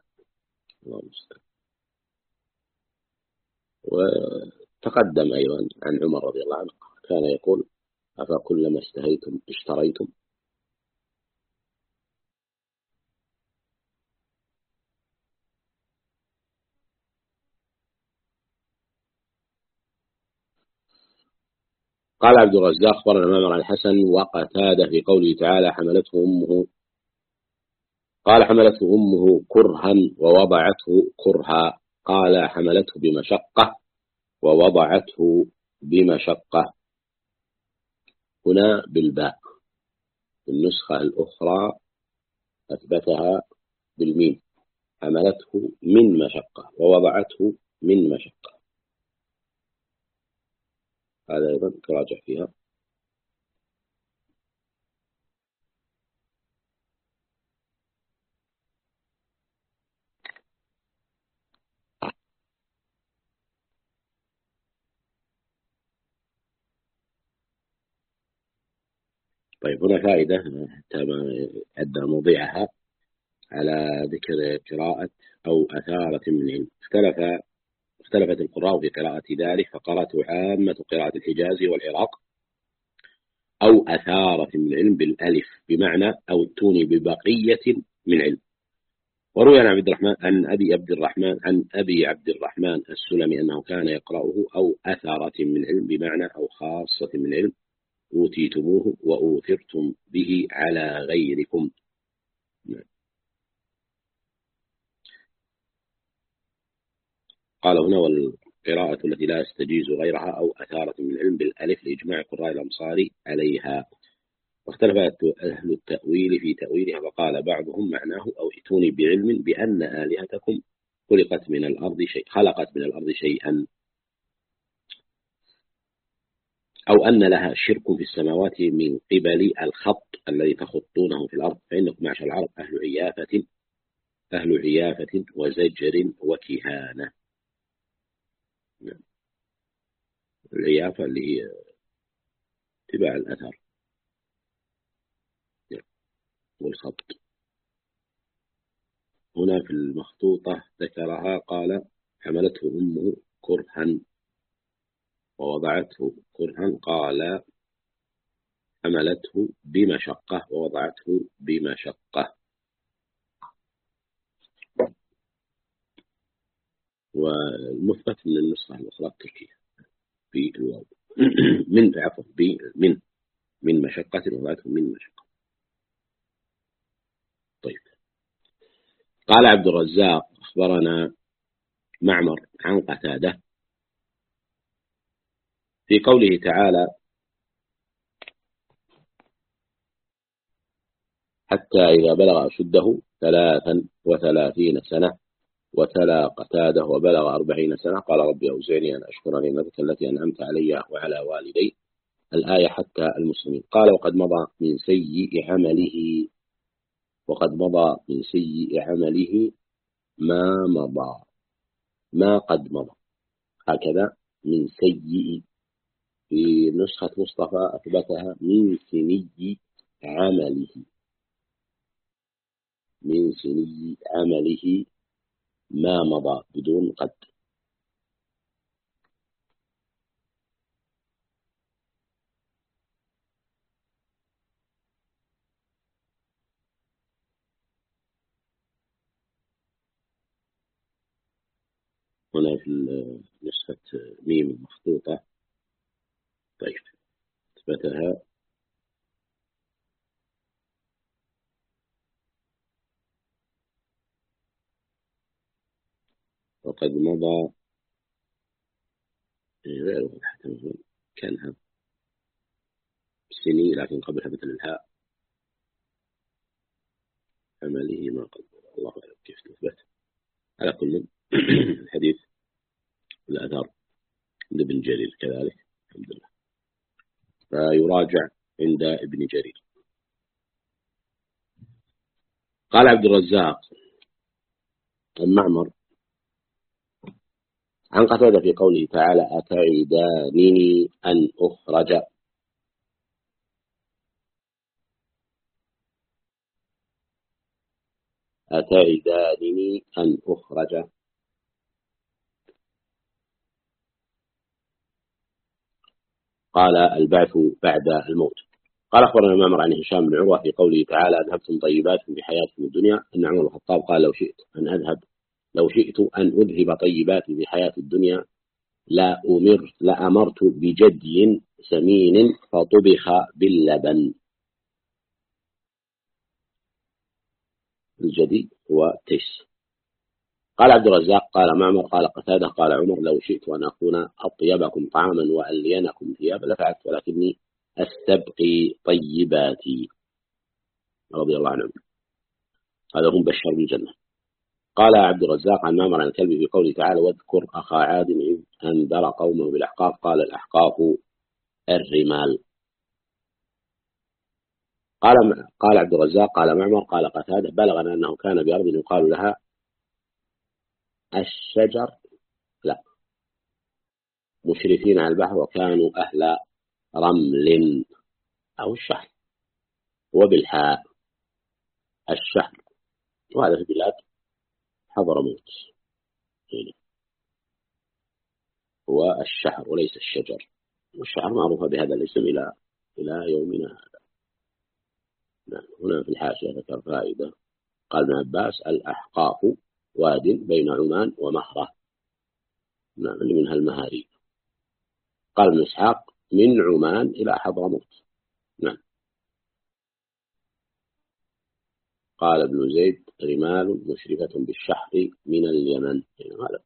وتقدم أيضا عن عمر رضي الله عنه كان يقول أفكلما اشتهيتم اشتريتم. قال عبد الرزاق أخبرنا معمر عن الحسن وقتادة في قوله تعالى حملته أمه كرها ووضعته كرها قال حملته بمشقة ووضعته بمشقة هنا بالباء النسخة الأخرى أثبتها بالميم، حملته من مشقة ووضعته من مشقة. هذا أيضا تراجع فيها. طيب هنا فائدة حتى ما أدى موضعها على ذكر قراءة أو أثارة من علم. اختلفت القراء في قراءة ذلك، فقرأته عامة قراءة الحجاز والعراق أو أثارة من علم بالألف، بمعنى أو ائتوني ببقية من علم. وروي عن أبي عبد الرحمن السلمي أنه كان يقرأه أو أثارة من علم، بمعنى أو خاصة من علم أوتيتموه وأوثرتم به على غيركم. قال هنا: والقراءة التي لا يستجيز غيرها أو أثارة من العلم بالألف لإجماع قراء الأمصار عليها. واختلف أهل التأويل في تأويلها، فقال بعضهم معناه أو ائتوني بعلم بأن آلهتكم خلقت من الأرض شيئا، أو أن لها شرك في السماوات من قبل الخط الذي تخطونه في الأرض، فإنكم معشر العرب أهل عيافة وزجر وكهانة. العيافة اللي هي اتباع الأثر والخط. هنا في المخطوطة ذكرها، قال: حملته أمه كرها ووضعته كرها. قال: حملته بمشقة ووضعته بمشقة. والمثبت من النسخة الأخرى التركية في الواو من مشقة ووضعته من مشقة. طيب، قال عبد الرزاق: أخبرنا معمر عن قتادة في قوله تعالى: حتى إذا بلغ أشده 33 سنة. وتلا قتادة: وبلغ 40 سنة. قال: ربي أوزعني أن أشكر نعمتك التي أنعمت علي وعلى والدي. الآية حتى المسلمين. قال: وقد مضى من سيء عمله ما قد مضى. هكذا من سيء. في نسخة مصطفى أثبتها من سني عمله ما مضى بدون قد. هنا في نسخة ميم المخطوطة. طيب، أثبتها وقد مضى غير واضحة، كانها سني لكن قبلها مثل الهاء. عمله ما قد مضى. الله أعلم كيف تثبت. على كل الحديث الآثار لابن جرير كذلك، الحمد لله، فيراجع عند ابن جرير. قال عبد الرزاق المعمر عن قتادة في قوله تعالى: أتعدانني أن أخرج. أتعدانني أن أخرج. قال: البعث بعد الموت. قال: أخبرنا معمر عن هشام بن عروة في قوله تعالى: أذهبتم طيباتكم بحياتكم الدنيا. أن عمر بن الخطاب قال: لو شئت أن أذهب طيباتي بحياة الدنيا لأمرت بجدي سمين فطبخ باللبن. الجدي هو تيس. قال عبد الرزاق: قال معمر: قال قتادة: قال عمر: لو شئت أن أكون أطيبكم طعاما وألينكم ثيابا لفعلت، ولكني أستبقي طيباتي. رضي الله عنهم. هذا هم بشر بالجنة. قال عبد الرزاق عن معمر عن الكلبي في قوله تعالى واذكر أخا عاد إذ أنذر قومه بالأحقاف قال الأحقاف الرمال. قال عبد الرزاق قال معمر قال قتادة بلغنا أنه كان بأرض يقال لها الشجر لا مشرفين على البحر وكانوا أهل رمل أو الشحر وبالحاء الشحر، وهذا في بلاد حضرموت هو الشحر وليس الشجر، والشحر معروفة بهذا الاسم إلى يومنا هذا. نعم. هنا في الحاشية ذكر فائدة قال ابن عباس الأحقاف واد بين عمان ومهرة، نعم اللي منها المهاري. قال ابن إسحاق من عمان إلى حضرموت. نعم. قال ابن زيد رمال مشرفة بالشحر من اليمن. هذا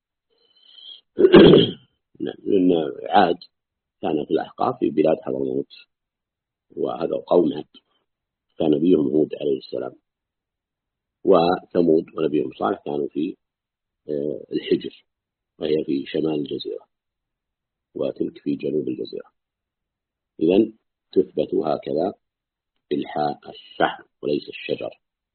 نعم. لأن عاد كان في الأحقاف في بلاد حضرموت، وهذا قوم عاد كان نبيهم هود عليه السلام، وثمود ونبيهم صالح كانوا في الحجر وهي في شمال الجزيرة، وتلك في جنوب الجزيرة. إذن تثبت هكذا بالحاء الشحر وليس الشجر.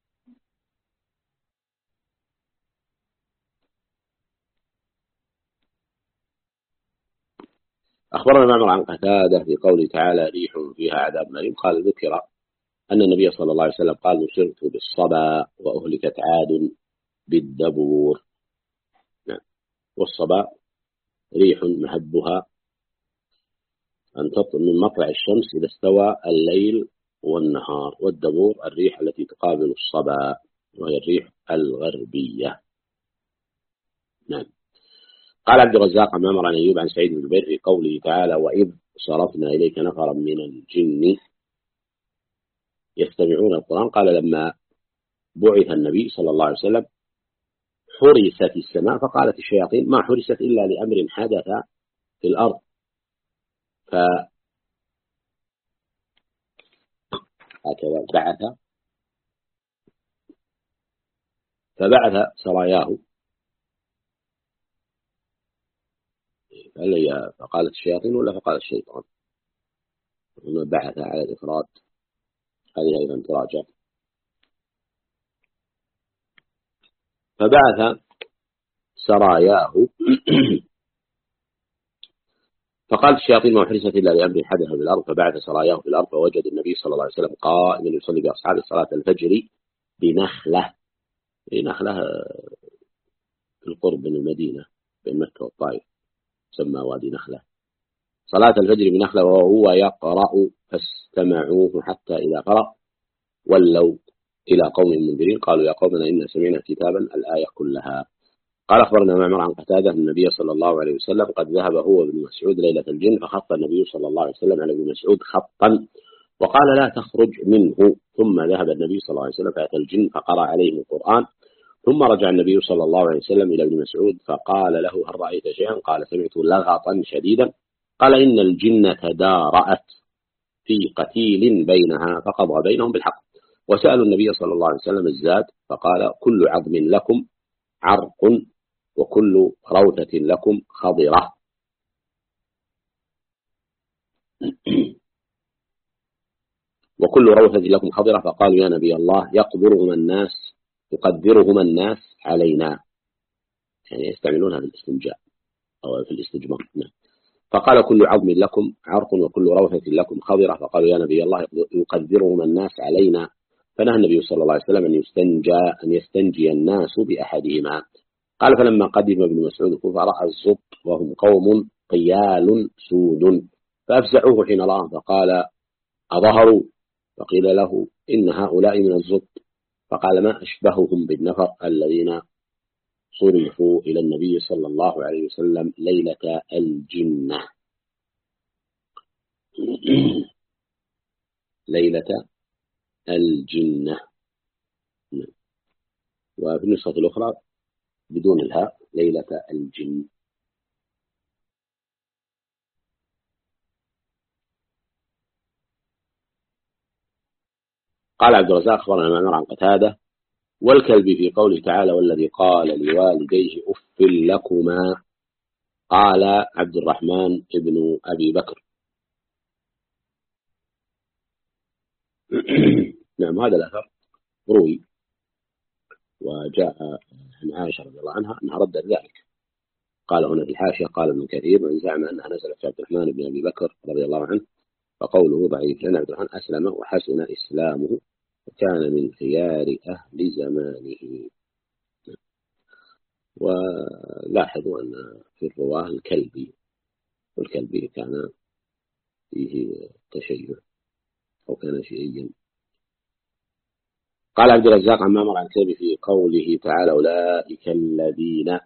أخبرنا معمر عن قتادة في قوله تعالى ريح فيها عذاب أليم قال ذكر أن النبي صلى الله عليه وسلم قال نصرت بالصبا وأهلكت عاد بالدبور. نعم. والصبا ريح مهبها أن تطلع من مطلع الشمس إذا استوى الليل والنهار، والدبور الريح التي تقابل الصبا وهي الريح الغربية. نعم. قال عبد الرزاق عن معمر عن أيوب عن سعيد بن جبير في قوله تعالى وإذ صرفنا إليك نفرا من الجن يستمعون القرآن قال لما بعث النبي صلى الله عليه وسلم حرست السماء فقالت الشياطين ما حرست إلا لأمر حدث في الأرض هكذا فبعث سراياه فقالت الشياطين ولا فقال الشيطان؟ ثم بعث على الإفراد، هذه أيضا تراجع. فبعث سراياه فقالت الشياطين ما حرست إلا لأمر حدث في الأرض فبعث سراياه في الأرض فوجد النبي صلى الله عليه وسلم قائما يصلي بأصحابه صلاة الفجر بنخلة في القرب من المدينة بين مكة والطائف سمى وادي نخلة، صلاة الفجر بنخلة وهو يقرأ فاستمعوه حتى إذا قرأ ولوا إلى قوم منذرين قالوا يا قومنا إنا سمعنا كتابا الآية كلها. قال أخبرنا معمر عن قتادة النبي صلى الله عليه وسلم قد ذهب هو وابن مسعود ليلة الجن فخط النبي صلى الله عليه وسلم على ابن مسعود خطا وقال لا تخرج منه، ثم ذهب النبي صلى الله عليه وسلم فأتى الجن فقرأ عليهم القرآن، ثم رجع النبي صلى الله عليه وسلم إلى ابن مسعود فقال له هل رأيت شيئا؟ قال سمعت لغطا شديدا. قال إن الجن تدارأت في قتيل بينها فقضى بينهم بالحق، وسألوا النبي صلى الله عليه وسلم الزاد فقال كل عظم لكم عرق وكل روثة لكم خضرة. وكل روثة لكم خضرة فقالوا يا نبي الله يقدرهما الناس علينا، يعني يستعملونها في الاستنجاء أو في الاستجمار. فقال كل عظم لكم عرق وكل روثة لكم خضرة فقالوا يا نبي الله يقدرهما الناس علينا، فنهى النبي صلى الله عليه وسلم أن يستنجي الناس بأحدهما. قال فلما قدم ابن مسعود الكوفة رأى الزط وهم قوم طيال سود فأفزعوه حين رأى فقال أظهروا؟ فقيل له إن هؤلاء من الزط، فقال ما أشبههم بالنفر الذين صرفوا إلى النبي صلى الله عليه وسلم ليلة الجنة. ليلة الجنة. وفي النسخة الأخرى بدون الهاء ليلة الجن. قال عبد الرزاق أخبرنا معمر عن قتادة والكلب في قوله تعالى والذي قال لوالديه أف لكما. قال عبد الرحمن ابن أبي بكر نعم هذا الأثر روي وجاء عن عائشة رضي الله عنها أنها ردت ذلك. قال هنا في الحاشية قال ابن كثير من زعم أنها نزلت في عبد الرحمن بن أبي بكر رضي الله عنه فقوله ضعيف لأن عبد الرحمن أسلم وحسن إسلامه وكان من خيار أهل زمانه. ولاحظوا أن في الرواه الكلبي والكلبي كان فيه تشيع أو كان شيئيا. قال عبد الرزاق عن معمر عن كلبي في قوله تعالى أولئك الذين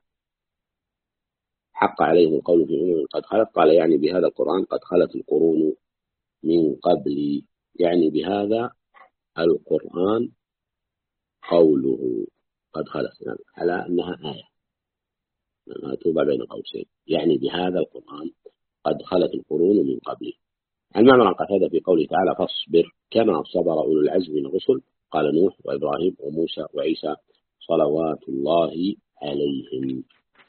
حق عليهم القول في أمم قد خلت. قال يعني بهذا القرآن قد خلت القرون من قبل، يعني بهذا القرآن قوله قد خلت يعني على أنها آية توضع بين قوسين، يعني بهذا القرآن قد خلت القرون من قبل. عن معمر عن قتادة في قوله تعالى فاصبر كما صبر أولو العزم من الرسل. قال نوح وإبراهيم وموسى وعيسى صلوات الله عليهم.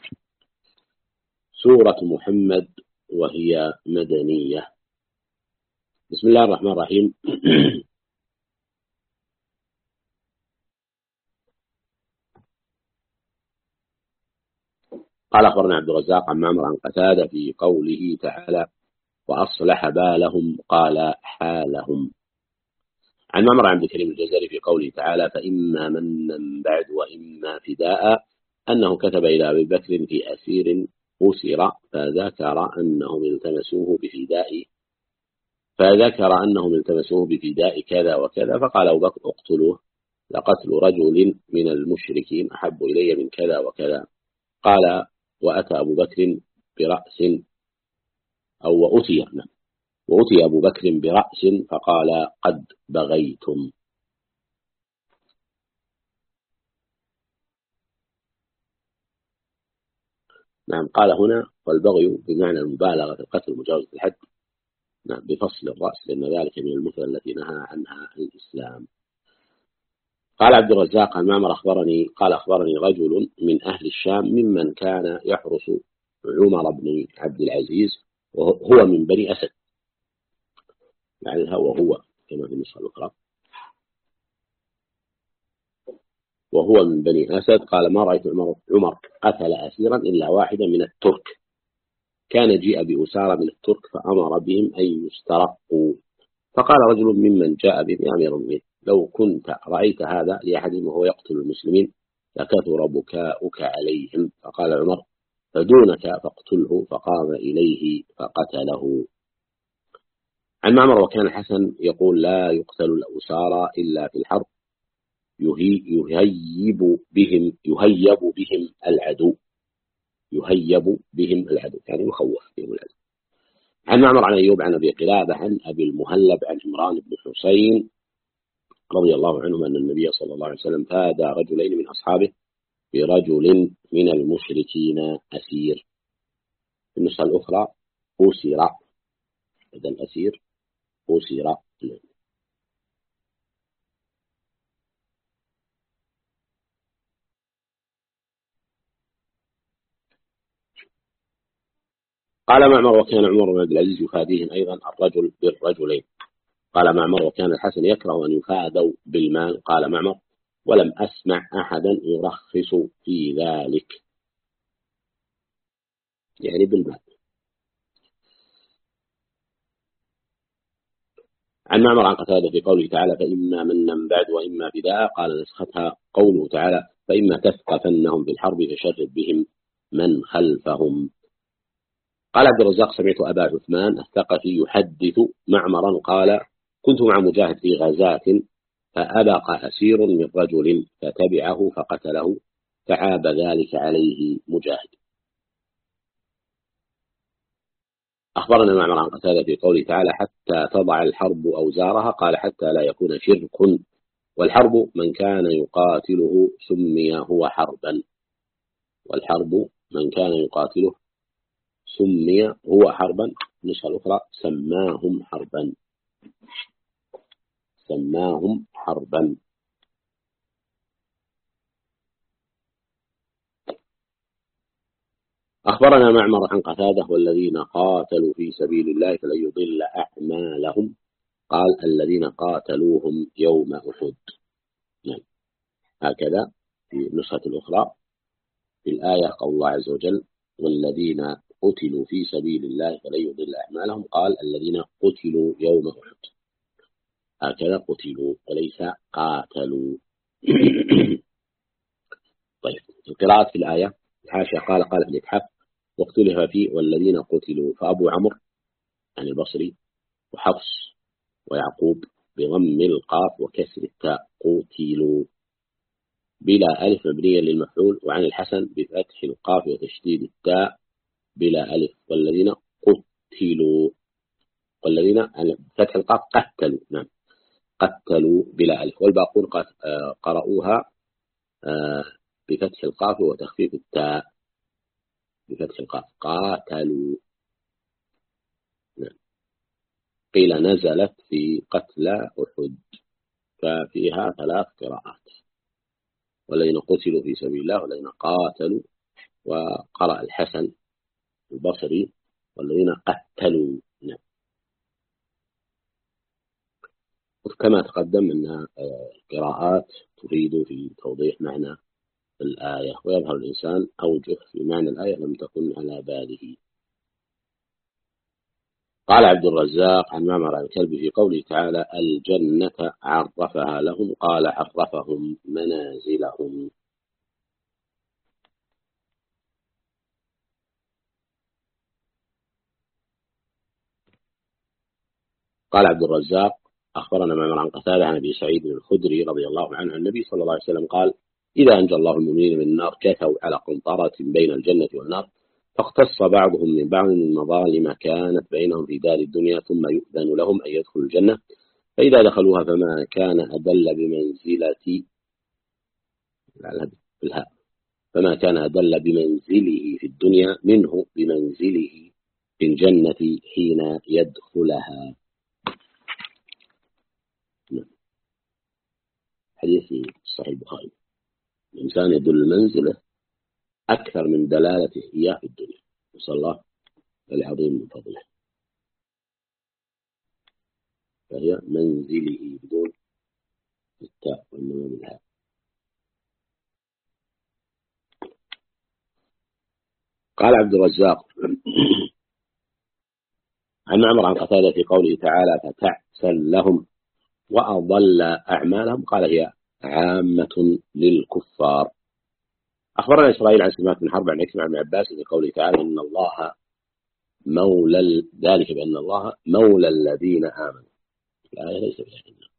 سورة محمد وهي مدنية. بسم الله الرحمن الرحيم. قال أخبرنا عبد الرزاق عن معمر عن قتادة في قوله تعالى وأصلح بالهم قال حالهم. عن معمر عن عبد الكريم الجزري في قوله تعالى فإما منا بعد وإما فداء أنه كتب إلى أبي بكر في أسير أسر فذكر أنهم التمسوه بفداء كذا وكذا فقال أبو بكر اقتلوه لقتل رجل من المشركين أحب إلي من كذا وكذا. قال وأتى أبو بكر برأس أو وأتي أبو بكر برأس فقال قد بغيتم. نعم قال هنا والبغي بمعنى المبالغة في القتل مجاوزة الحد نعم بفصل الرأس لأن ذلك من المثل التي نهى عنها الإسلام. قال عبد الرزاق عن معمر أخبرني رجل من أهل الشام ممن كان يحرس عمر بن عبد العزيز وهو من بني أسد، يعني هو كما في النسخة الأخرى وهو من بني أسد. قال ما رأيت عمر قتل أسيرا إلا واحدا من الترك كان جيء بأسارة من الترك فأمر بهم أن يسترقوا. فقال رجل ممن جاء بهم يا أمير المؤمنين لو كنت رأيت هذا لأحدهم وهو يقتل المسلمين لكثر بكاؤك عليهم. فقال عمر فدونك فاقتله فقام إليه فقتله. عن معمر وكان الحسن يقول لا يقتل الأسارى إلا في الحرب يهيب بهم العدو يعني يخوف بهم العدو. عن معمر عن أيوب عن أبي قلابة عن أبي المهلب عن عمران بن حسين رضي الله عنهم أن النبي صلى الله عليه وسلم فادى رجلين من أصحابه برجل من المشركين أسير. في النسخة الأخرى أسر هذا الأسير أسر. قال معمر وكان عمر بن عبد العزيز يفاديهم أيضا الرجل بالرجلين. قال معمر وكان الحسن يكره أن يفادوا بالمال. قال معمر ولم أسمع أحدا يرخص في ذلك يعني بالمال. عن معمر عن قتادة في قوله تعالى فإما منا بعد وإما فداء قال نسختها قوله تعالى فإما تثقفنهم في الحرب فشرد بهم من خلفهم. قال عبد الرزاق سمعت أبا عثمان الثقفي يحدث معمرا قال كنت مع مجاهد في غزاة فأبق أسير من رجل فتبعه فقتله فعاب ذلك عليه مجاهد. أخبرنا معمر عن قتادة في قوله تعالى حتى تضع الحرب أوزارها قال حتى لا يكون شرك والحرب من كان يقاتله سمي هو حربا سمي هو حربا. النسخة الأخرى سماهم حربا. سماهم حربا. أخبرنا معمر عن قتادة والذين قاتلوا في سبيل الله فلن يضل أعمالهم قال الذين قاتلوهم يوم أحد. نعم. هكذا في النسخة الأخرى في الآية قول الله عز وجل والذين قتلوا في سبيل الله فلن يضل أعمالهم قال الذين قتلوا يوم أحد. هكذا قتلوا وليس قاتلوا. طيب القراءات في الآية الحاشية قال في الإتحاف واختلف فيه والذين قتلوا فأبو عمرو عن البصري وحفص ويعقوب بضم القاف وكسر التاء قتلوا بلا ألف مبنيا للمفعول وعن الحسن بفتح القاف وتشديد التاء بلا ألف والذين قتلوا والذين فتح القاف قتلوا. نعم قتلوا بلا ألف والباقون قرأوها بفتح القاف وتخفيف التاء بفتح القاف قاتلوا. نعم. قيل نزلت في قتل أحد ففيها 3 قراءات والذين قتلوا في سبيل الله والذين قاتلوا وقرأ الحسن البصري والذين قتلوا. نعم. كما تقدم أن القراءات تفيد في توضيح معنى الآية ويظهر الإنسان أوجه في معنى الآية لم تكن على باله. قال عبد الرزاق عن معمر عن الكلبي في قوله تعالى الجنة عرفها لهم قال عرفهم منازلهم. قال عبد الرزاق أخبرنا معمر عن قتادة عن أبي سعيد الخدري رضي الله عنه عن النبي صلى الله عليه وسلم قال إذا أنجى الله المؤمنين من النار كتوا على قنطرة بين الجنة والنار فاختص بعضهم من بعض من مظالم كانت بينهم في دار الدنيا ثم يؤذن لهم أن يدخلوا الجنة فإذا دخلوها فما كان أدل بمنزله في الدنيا منه بمنزله في الجنة حين يدخلها. حديث صحيح البخاري الإنسان يدل منزله أكثر من دلالته إياه في الدنيا نسأل الله العظيم من فضله فهي منزله بدون التاء والنون بالهاء. قال عبد الرزاق عن معمر عن قتادة في قوله تعالى فتعسا لهم وأضل أعمالهم قال هي عامة للكفار. أخبرنا إسرائيل عن سماك بن حرب عن عكرمة عن عباس في قوله تعالى إن الله مولى ذلك بأن الله مولى الذين آمنوا. الآية ليس بها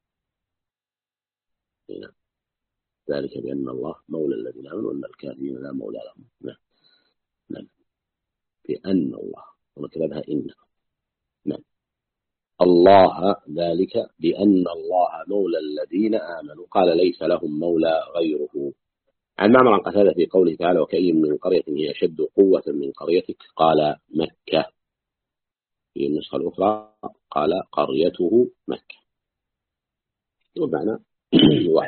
إن ذلك بأن الله مولى الذين آمنوا وأن الكافرين لا مولى لهم. نعم بأن الله ونكتبها إن. نعم الله ذلك بأن الله مولى الذين آمنوا قال ليس لهم مولى غيره. عن معمر عن قتادة في قوله تعالى وكأي من قرية هي أشد قوة من قريتك قال مكة. في النسخة الأخرى قال قريته مكة ومعنى واحد.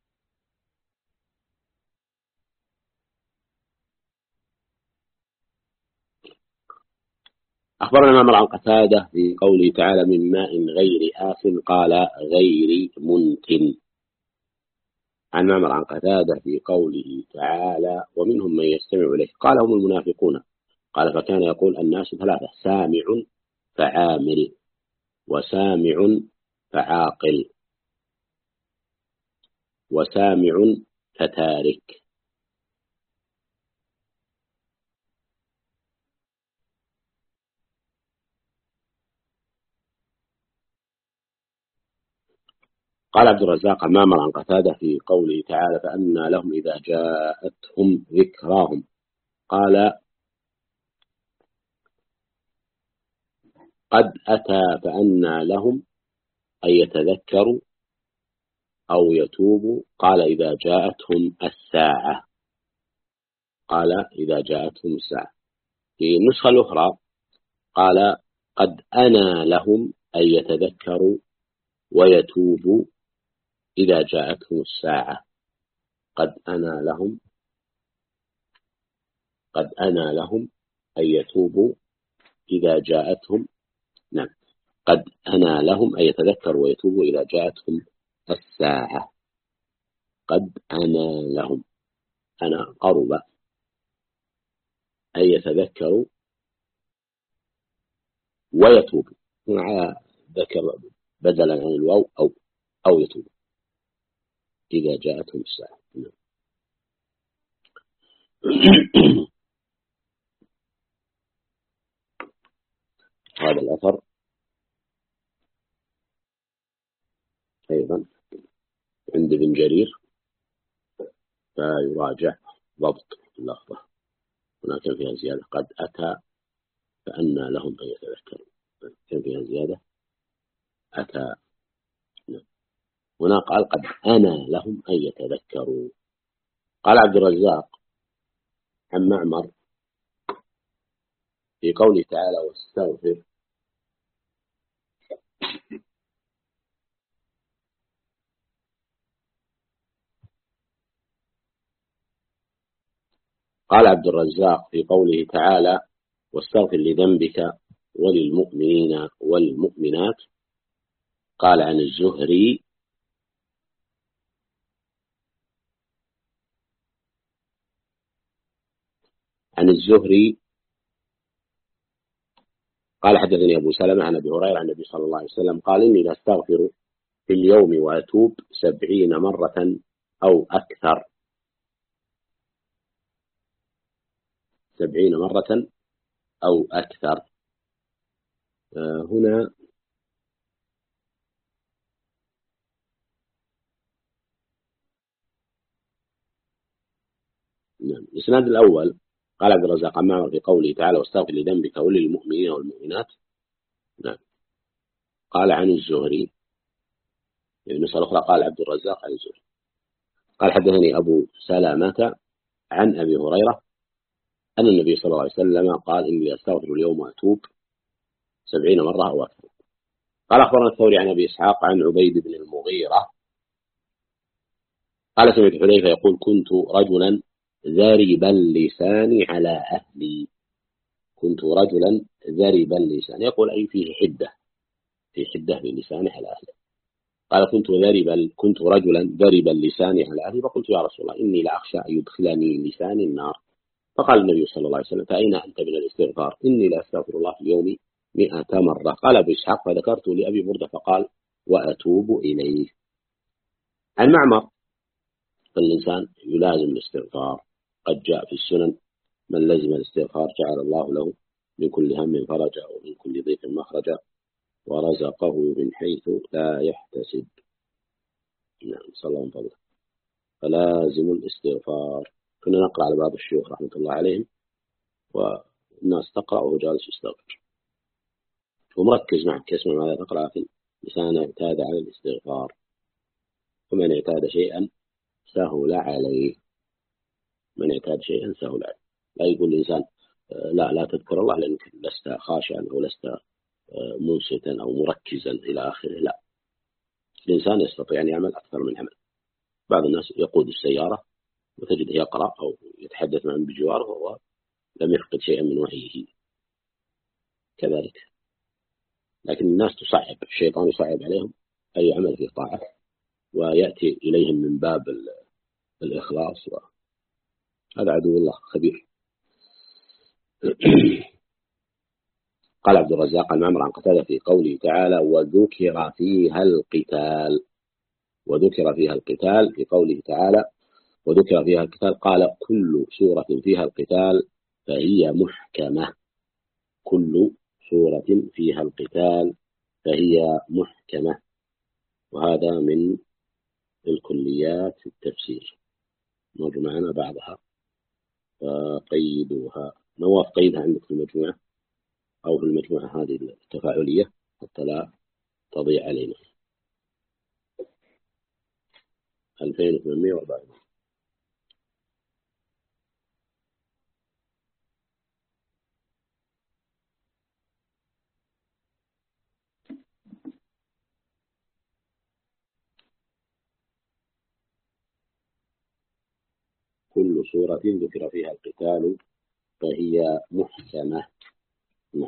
أخبرنا معمر عن قتادة في قوله تعالى من ماء غير آسن قال غير منتن. عن معمر عن قتادة في قوله تعالى ومنهم من يستمع إليه قال هم المنافقون قال فكان يقول الناس 3 سامع فعامل وسامع فعاقل وسامع فتارك. قال عبد الرزاق معمر عن قتادة في قوله تعالى فأنى لهم إذا جاءتهم ذكراهم قال قد أتى فأنى لهم أن يتذكروا أو يتوبوا قال إذا جاءتهم الساعة قال إذا جاءتهم الساعة. في النسخة الأخرى قال قد أنى لهم أن يتذكروا ويتوب إذا جاءتهم الساعة. قد أنا لهم، قد أنا لهم أن يتوبوا إذا جاءتهم، نعم، قد أنا لهم أن يتذكروا ويتوبوا إذا جاءتهم الساعة. قد أنا لهم، أنا قرب أن يتذكروا ويتوبوا، هنا ذكر بدلا عن الواو أو يتوبوا إذا جاءتهم الساعة. هذا الأثر أيضا عند ابن جرير، فيراجع ضبط اللفظة، هنا كان فيها زيادة قد أتى فأنى لهم أن يتذكروا، كان فيها زيادة أتى. هنا قال قد أنا لهم أن يتذكروا. قال عبد الرزاق عن معمر في قوله تعالى واستغفر، قال عبد الرزاق في قوله تعالى واستغفر لذنبك وللمؤمنين والمؤمنات، قال عن الزهري قال حدثني أبو سلمة عن أبي هريرة عن النبي صلى الله عليه وسلم قال إني لأستغفر في اليوم وأتوب 70 مرة أو أكثر، 70 مرة أو أكثر. هنا نعم. الإسناد الأول قال عبد الرزاق عن معمر في قوله تعالى واستغفر لذنبك وللمؤمنين والمؤمنات، نعم، قال عن الزهري، يعني النسخة الأخرى قال عبد الرزاق عن الزهري قال حدثني أبو سلمة عن أبي هريرة أن النبي صلى الله عليه وسلم قال إني أستغفر اليوم وأتوب 70 مرة أو أكثر. قال أخبرنا الثوري عن أبي إسحاق عن عبيد بن المغيرة قال سمعت حذيفة يقول كنت رجلا ذرب اللسان على أهلي، كنت رجلا ذرب اللسان، يقول أي فيه حدة، في حدة بلسانه على أهله. قال كنت رجلا ذرب اللسان على أهلي، فقلت يا رسول الله إني لأخشى أن يدخلني لساني النار. فقال النبي صلى الله عليه وسلم فأين أنت من الاستغفار؟ إني لأستغفر الله في يومي 100 مرة. قال أبو إسحاق فذكرت لأبي بردة فقال وأتوب إليه. عن معمر فالإنسان يلازم الاستغفار، قد جاء في السنن من لزم الاستغفار جعل الله له من كل هم فرجا ومن كل ضيق مخرجا ورزقه من حيث لا يحتسب. نعم، صلى الله عليه وسلم. فلازم الاستغفار. كنا نقرأ على بعض الشيوخ رحمة الله عليهم والناس تقرأ وهو جالس يستغفر ومركز معك يسمع ماذا تقرأ، لكن لسانه اعتاد على الاستغفار، ومن اعتاد شيئا سهل عليه، من اعتاد شيئا سهل عليه. لا يقول الإنسان لا تذكر الله لأنك لست خاشعا أو لست منصتا أو مركزا إلى آخره، لا، الإنسان يستطيع أن يعمل أكثر من عمل. بعض الناس يقود السيارة وتجده يقرأ أو يتحدث مع من بجواره وهو لم يفقد شيئا من وعيه كذلك. لكن الناس تصعب، الشيطان يصعب عليهم أي عمل فيه طاعة ويأتي إليهم من باب الإخلاص، هذا عدو الله خبير. قال عبد الرزاق عن معمر عن قتادة في قوله تعالى وذكر فيها القتال في قوله تعالى وذكر فيها القتال، قال كل سورة فيها القتال فهي محكمة، كل سورة فيها القتال فهي محكمة. وهذا من الكليات في التفسير، نرجو معنا بعضها فقيدوها. نواف قيدها عندك في المجموعة أو في المجموعة هذه التفاعلية حتى لا تضيع علينا. 2840. كل سورة ذكر فيها القتال فهي محكمة. نعم.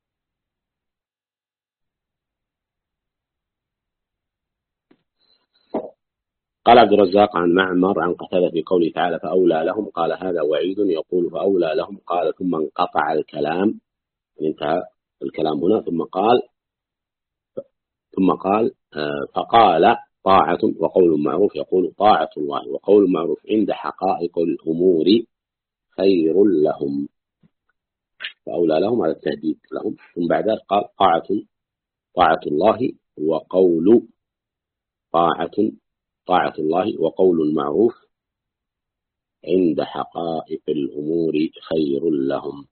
قال عبد الرزاق عن معمر عن قتادة في قوله تعالى فأولى لهم، قال هذا وعيد يقول فأولى لهم، قال ثم انقطع الكلام، انتهى الكلام هنا، ثم قال فقال طاعة وقول معروف، يقول طاعة الله وقول معروف عند حقائق الأمور خير لهم، فأولى لهم على التهديد لهم. ثم بعد ذلك قال طاعة الله وقول طاعة الله وقول معروف عند حقائق الأمور خير لهم.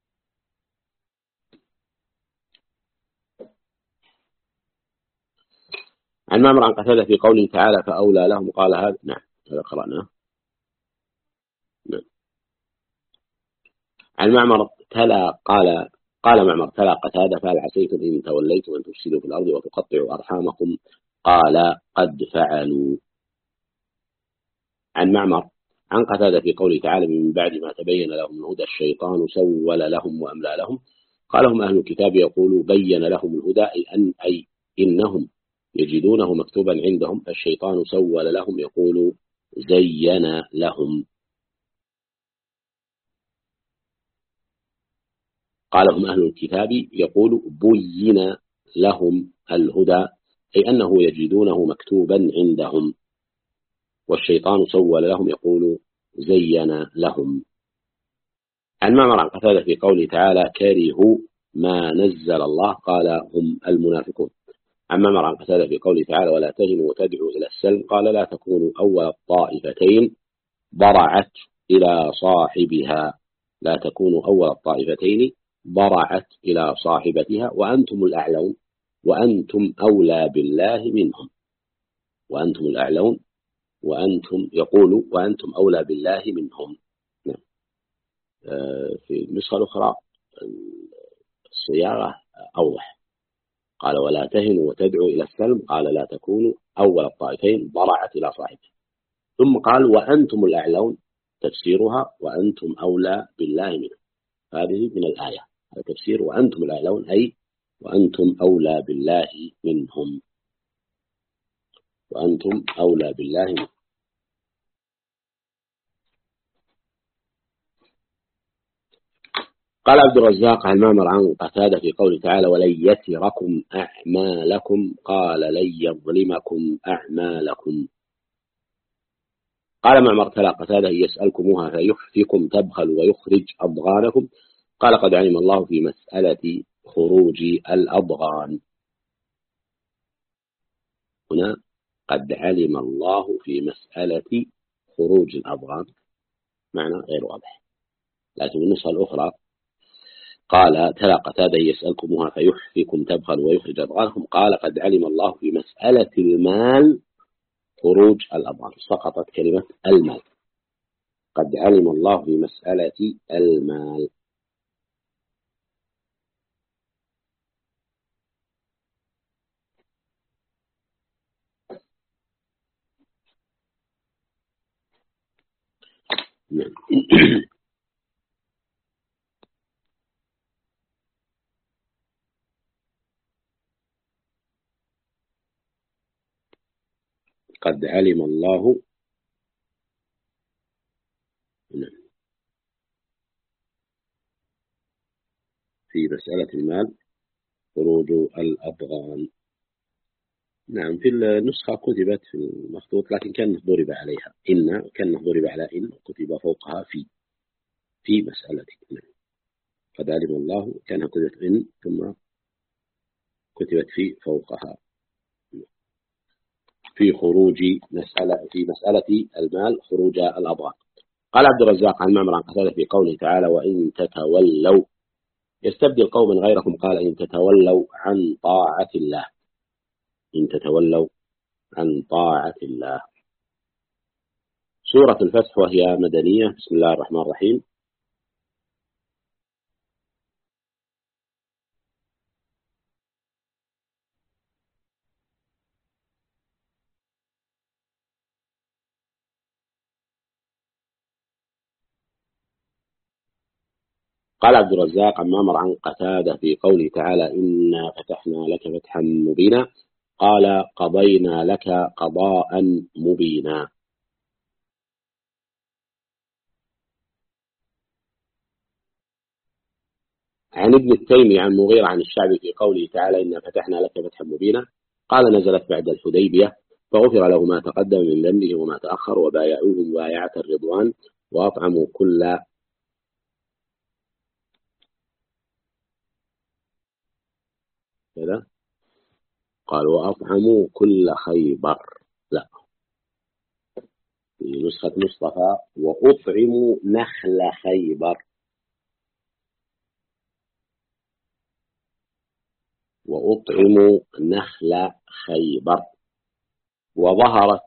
عن معمر عن قتادة في قوله تعالى فأولى لهم، قال هذا، نعم هذا قرأناه. نعم. عن معمر قال معمر تلا قتادة فهل عسيتم إن توليتم أن تفسدوا في الأرض وتقطعوا أرحامكم، قال قد فعلوا. عن معمر عن قتادة في قوله تعالى من بعد ما تبين لهم الهدى الشيطان سول لهم وأملى لهم، قال هم أهل الكتاب يقول بين لهم الهدى أي إنهم يجدونه مكتوبا عندهم، الشيطان سول لهم يقول زين لهم. قال هم أهل الكتاب يقول بين لهم الهدى أي أنه يجدونه مكتوبا عندهم، والشيطان سول لهم يقول زين لهم. عن معمر عن قتادة في قوله تعالى كرهوا ما نزل الله، قال هم المنافقون. عن معمر عن قتادة في قوله تعالى ولا تهنوا وتدعوا إلى السلم، قال لا تكونوا أول الطائفتين ضرعت إلى صاحبها، لا تكونوا أول الطائفتين ضرعت إلى صاحبتها وأنتم الأعلون وأنتم أولى بالله منهم، وأنتم الأعلون وأنتم يقول وأنتم أولى بالله منهم. نعم. في النسخة الأخرى الصياغة أوضح، قال ولا تهنوا وتدعوا إلى السلم، قال لا تكونوا أول الطائفتين ضرعت إلى صاحبها، ثم قال وأنتم الأعلون، تفسيرها وأنتم أولى بالله منهم، هذه من الآية، هذا تفسير وأنتم الأعلون أي وأنتم أولى بالله منهم، وأنتم أولى بالله منهم. قال عبد الرزاق عن معمر عن قتادة في قوله تعالى ولن يتركم أعمالكم، قال لن يظلمكم أعمالكم. قال معمر تلا قتادة يسألكموها فيخفيكم تبخل ويخرج أضغانكم، قال قد علم الله في مسألة خروج الأضغان. هنا قد علم الله في مسألة خروج الأضغان معنى غير واضح، لكن النسخة الأخرى قال تلا قتادة يسألكموها فيحفيكم تبخل ويخرج أضغانكم، قال قد علم الله في مسألة المال خروج الأضغان، سقطت كلمة المال، قد علم الله في مسألة المال. قد علم الله في مسألة المال خروج الأضغان. نعم في النسخة كتبت في المخطوط لكن كان ضرب عليها إن، كان ضرب على إن كتب فوقها في مسألة. نعم. قد علم الله كان كتبت إن ثم كتبت في فوقها في مسألة المال خروج الأضغان. قال عبد الرزاق عن معمر عن قتادة في قوله تعالى وإن تتولوا يستبدل قوما غيركم، قال إن تتولوا عن طاعة الله، إن تتولوا عن طاعة الله. سورة الفتح وهي مدنية. بسم الله الرحمن الرحيم. قال عبد الرزاق عن معمر عن قتادة في قوله تعالى إنا فتحنا لك فتحا مبينا قال قضينا لك قضاء مبينا. عن ابن التيمي عن مغيرة عن الشعبي في قوله تعالى إنا فتحنا لك فتحا مبينا قال نزلت بعد الحديبية فغفر له ما تقدم من ذنبه وما تأخر وبايعوه مبايعة الرضوان وأطعموا كل كذا قال وأطعموا كل خيبر، لا في نسخة مصطفى وأطعموا نخل خيبر، وأطعموا نخل خيبر. وظهرت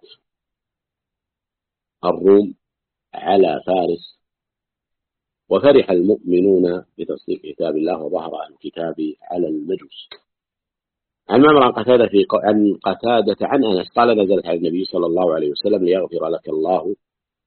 الروم على فارس وفرح المؤمنون بتصديق كتاب الله وظهر أهل الكتاب على المجوس. عن معمر عن قتادة عن قتادة عن أنس قال نزلت على النبي صلى الله عليه وسلم ليغفر لك الله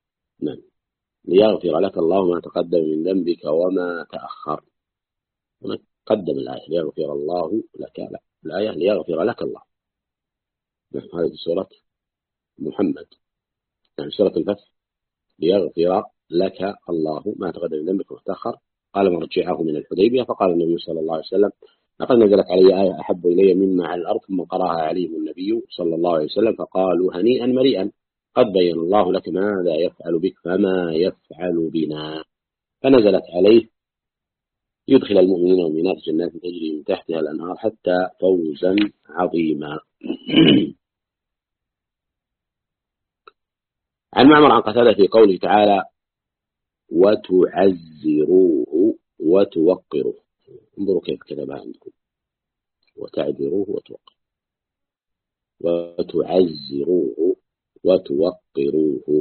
ليغفر لك الله ما تقدم من ذنبك وما تأخر. هنا قدم الآية ليغفر الله لك، لا الآية ليغفر لك الله. هذه سورة محمد، يعني سورة الفتح ليغفر لك الله ما تقدم من ذنبك وما تأخر. قال مرجعه من الحديبية فقال النبي صلى الله عليه وسلم لقد نزلت علي آية أحب إلي مما على الأرض ثم قرأها عليهم النبي صلى الله عليه وسلم فقالوا هنيئا مريئا قد بين الله لك ماذا يفعل بك فما يفعل بنا. فنزلت عليه يدخل المؤمنين والمؤمنات جنات تجري من تحتها الأنهار حتى فوزا عظيما. عن معمر عن قتادة في قوله تعالى وتعزروه وتوقروه، انظروا كيف كتبها عندكم وتعذروه وتوقروه وتعزروه وتوقروه.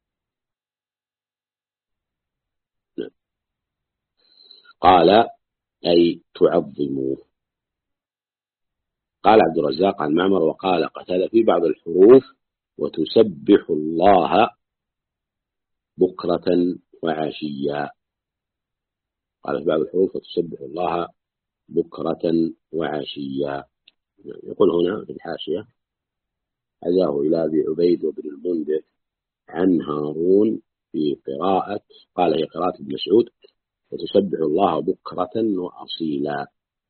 قال أي تعظموه. قال عبد الرزاق عن معمر وقال قتادة في بعض الحروف وتسبح الله بكرة وعشيا. قال في بعض الحروف وتسبح الله بكرة وعشيا. يقول هنا في الحاشية عزاه إلى أبي عبيد وابن المنذر عن هارون في قراءة، قال هي قراءة ابن مسعود وتسبح الله بكرة وأصيلا.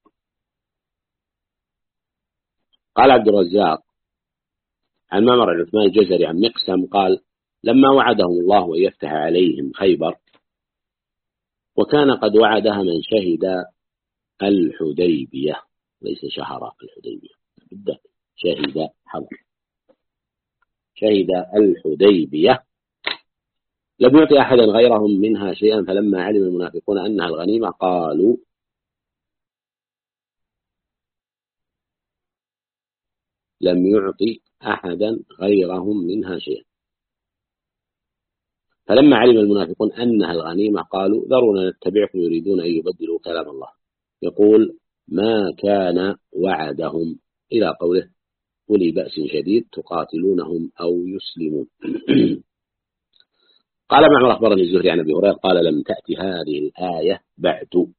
قال عبد الرزاق عن معمر عثمان الجزري عن مقسم قال لما وعدهم الله أن يفتح عليهم خيبر وكان قد وعدها من شهد الحديبية، ليس شهر الحديبية بالذات، شهد حضر، شهد الحديبية لم يعطي أحدا غيرهم منها شيئا فلما علم المنافقون أنها الغنيمة قالوا لم يعطي أحدا غيرهم منها شيئا فلما علم المنافقون أنها الغنيمة قالوا ذرونا نتبعكم يريدون أن يبدلوا كلام الله يقول ما كان وعدهم إلى قوله أولي بأس شديد تقاتلونهم أو يسلمون. قال معمر أخبرني الزهري عن أبي هريرة قال لم تأتي هذه الآية بعد.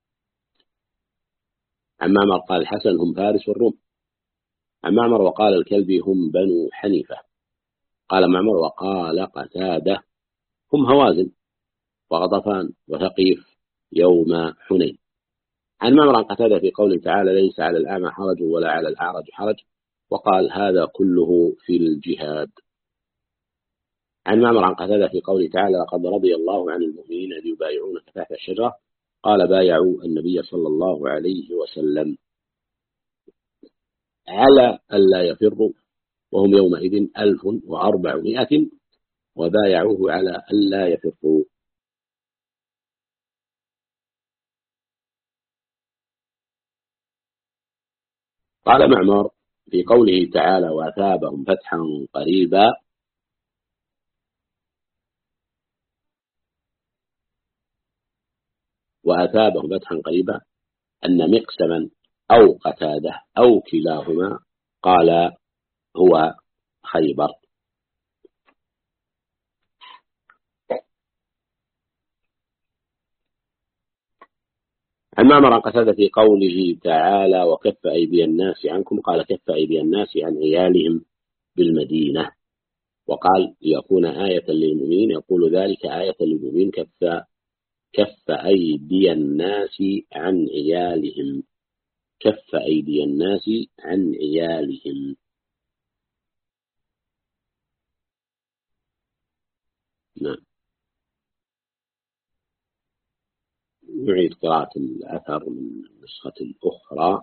عن معمر قال الحسن هم فارس والروم. عن معمر وقال الكلبي هم بنو حنيفة. قال معمر وقال قتادة هم هوازن وغطفان وثقيف يوم حنين. عن معمر عن قتادة في قوله تعالى ليس على الأعمى حرج ولا على الأعرج حرج وقال هذا كله في الجهاد. عن معمر عن قتادة في قوله تعالى لقد رضي الله عن المؤمنين إذ يبايعونك تحت الشجرة قال بايعوا النبي صلى الله عليه وسلم على ألا يفروا وهم يومئذ 1400 وبايعوه على ألا يفروا. قال معمر في قوله تعالى وأثابهم فتحا قريبا وأثابهم فتحا قريبا أن مقسما أو قتادة أو كلاهما قال هو خيبر. عن معمر عن قتادة في قوله تعالى وكف أيدي الناس عنكم، قال كف أيدي الناس عن عيالهم بالمدينة، وقال ليكون آية للمؤمنين، يقول ذلك آية للمؤمنين كف أيدي الناس عن عيالهم، كف أيدي الناس عن عيالهم. نعم. نعيد قراءة الأثر من النسخة الأخرى.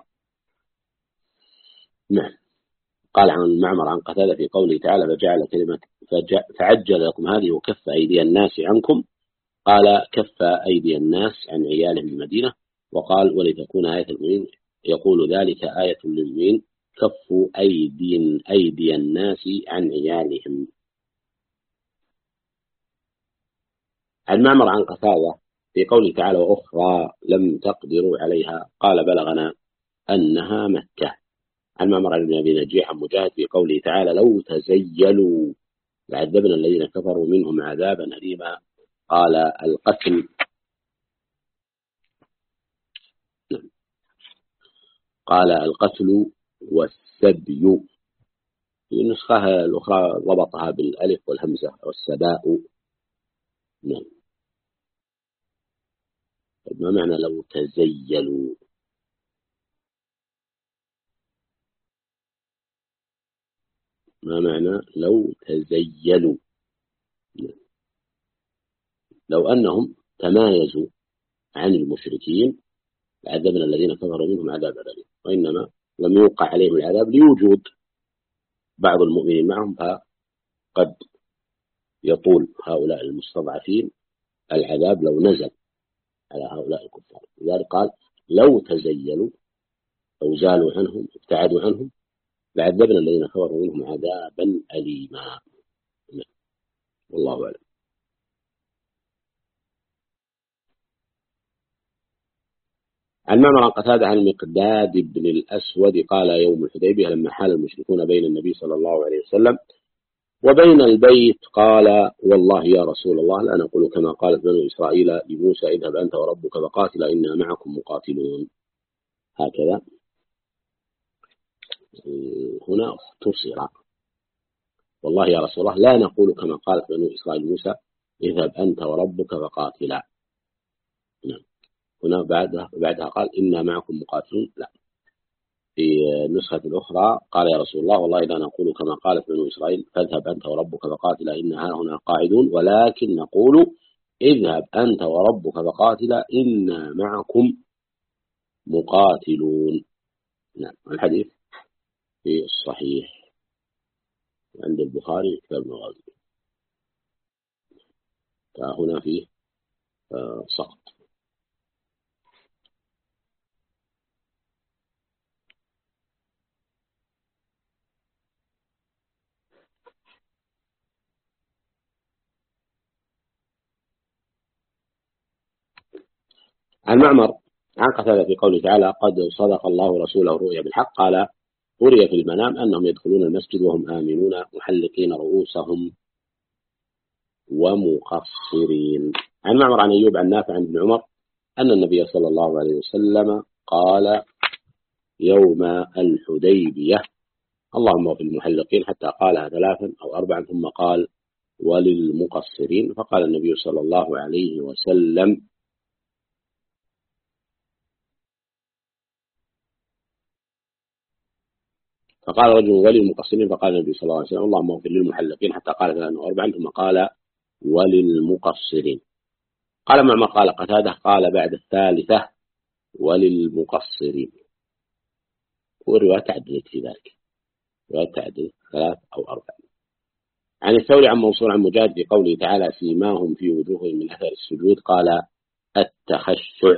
نعم. قال عن معمر عن قتادة في قوله تعالى فجعل كلمة فعجل لكم هذه وكف أيدي الناس عنكم، قال كف أيدي الناس عن عيالهم المدينة، وقال ولتكون آية المؤمنين، يقول ذلك آية للمؤمنين كف أيدي الناس عن عيالهم. عن معمر عن قتادة في قوله تعالى وأخرى لم تقدروا عليها، قال بلغنا أنها مكة. عن معمر بن أبي نجيح عن مجاهد في قوله تعالى لو تزيلوا لعذبنا الذين كفروا منهم عذابا أليما، قال القتل والسبي. في النسخة الأخرى ضبطها بالألف والهمزة والسباء. نعم. ما معنى لو تزيلوا؟ ما معنى لو تزيلوا؟ نعم. لو أنهم تمايزوا عن المشركين لعذبنا الذين كفروا منهم عذاب أليم، وإنما لم يوقع عليهم العذاب لوجود بعض المؤمنين معهم، فقد يطول هؤلاء المستضعفين العذاب لو نزل على هؤلاء الكفار. لذلك قال لو تزيلوا، لو زالوا عنهم ابتعدوا عنهم لعذبنا الذين كفروا منهم عذابا أليما. والله أعلم. عن معمر عن قتادة عن المقداد بن الأسود قال يوم الحديبية لما حال المشركون بين النبي صلى الله عليه وسلم وبين البيت قال والله يا رسول الله لا نقول كما قالت بنو إسرائيل لموسى اذهب أنت وربك فقاتلا إنا معكم مقاتلون. هكذا هنا اختصر والله يا رسول الله لا نقول كما قالت بنو إسرائيل موسى اذهب أنت وربك فقاتلا. نعم. هنا بعدها قال إنا معكم مقاتلون. لا، في النسخة الأخرى قال يا رسول الله والله لا نقول كما قالت بنو إسرائيل فاذهب أنت وربك فقاتلا إنا هنا قاعدون، ولكن نقول اذهب أنت وربك فقاتلا إنا معكم مقاتلون. نعم. الحديث في الصحيح عند البخاري كتاب المغازي، فهنا فيه سقط. عن معمر عن قتادة في قوله تعالى قد صدق الله رسوله الرؤيا بالحق، قال أري في المنام أنهم يدخلون المسجد وهم آمنون محلقين رؤوسهم ومقصرين. عن معمر عن أيوب عن نافع عن ابن عمر أن النبي صلى الله عليه وسلم قال يوم الحديبية اللهم وفي المحلقين حتى قالها 3 أو 4 ثم قال وللمقصرين، فقال النبي صلى الله عليه وسلم فقال رجل وللمقصرين، فقال النبي صلى الله عليه وسلم اللهم اغفر للمحلقين حتى قال 3 أو 4 ثم قال وللمقصرين. قال معمر قال قتادة قال بعد 3 وللمقصرين، والرواية تعددت في ذلك، رواية تعددت 3 أو 4. عن الثوري عن منصور عن مجاهد في قوله تعالى سيماهم في وجوههم من أثر السجود قال التخشع.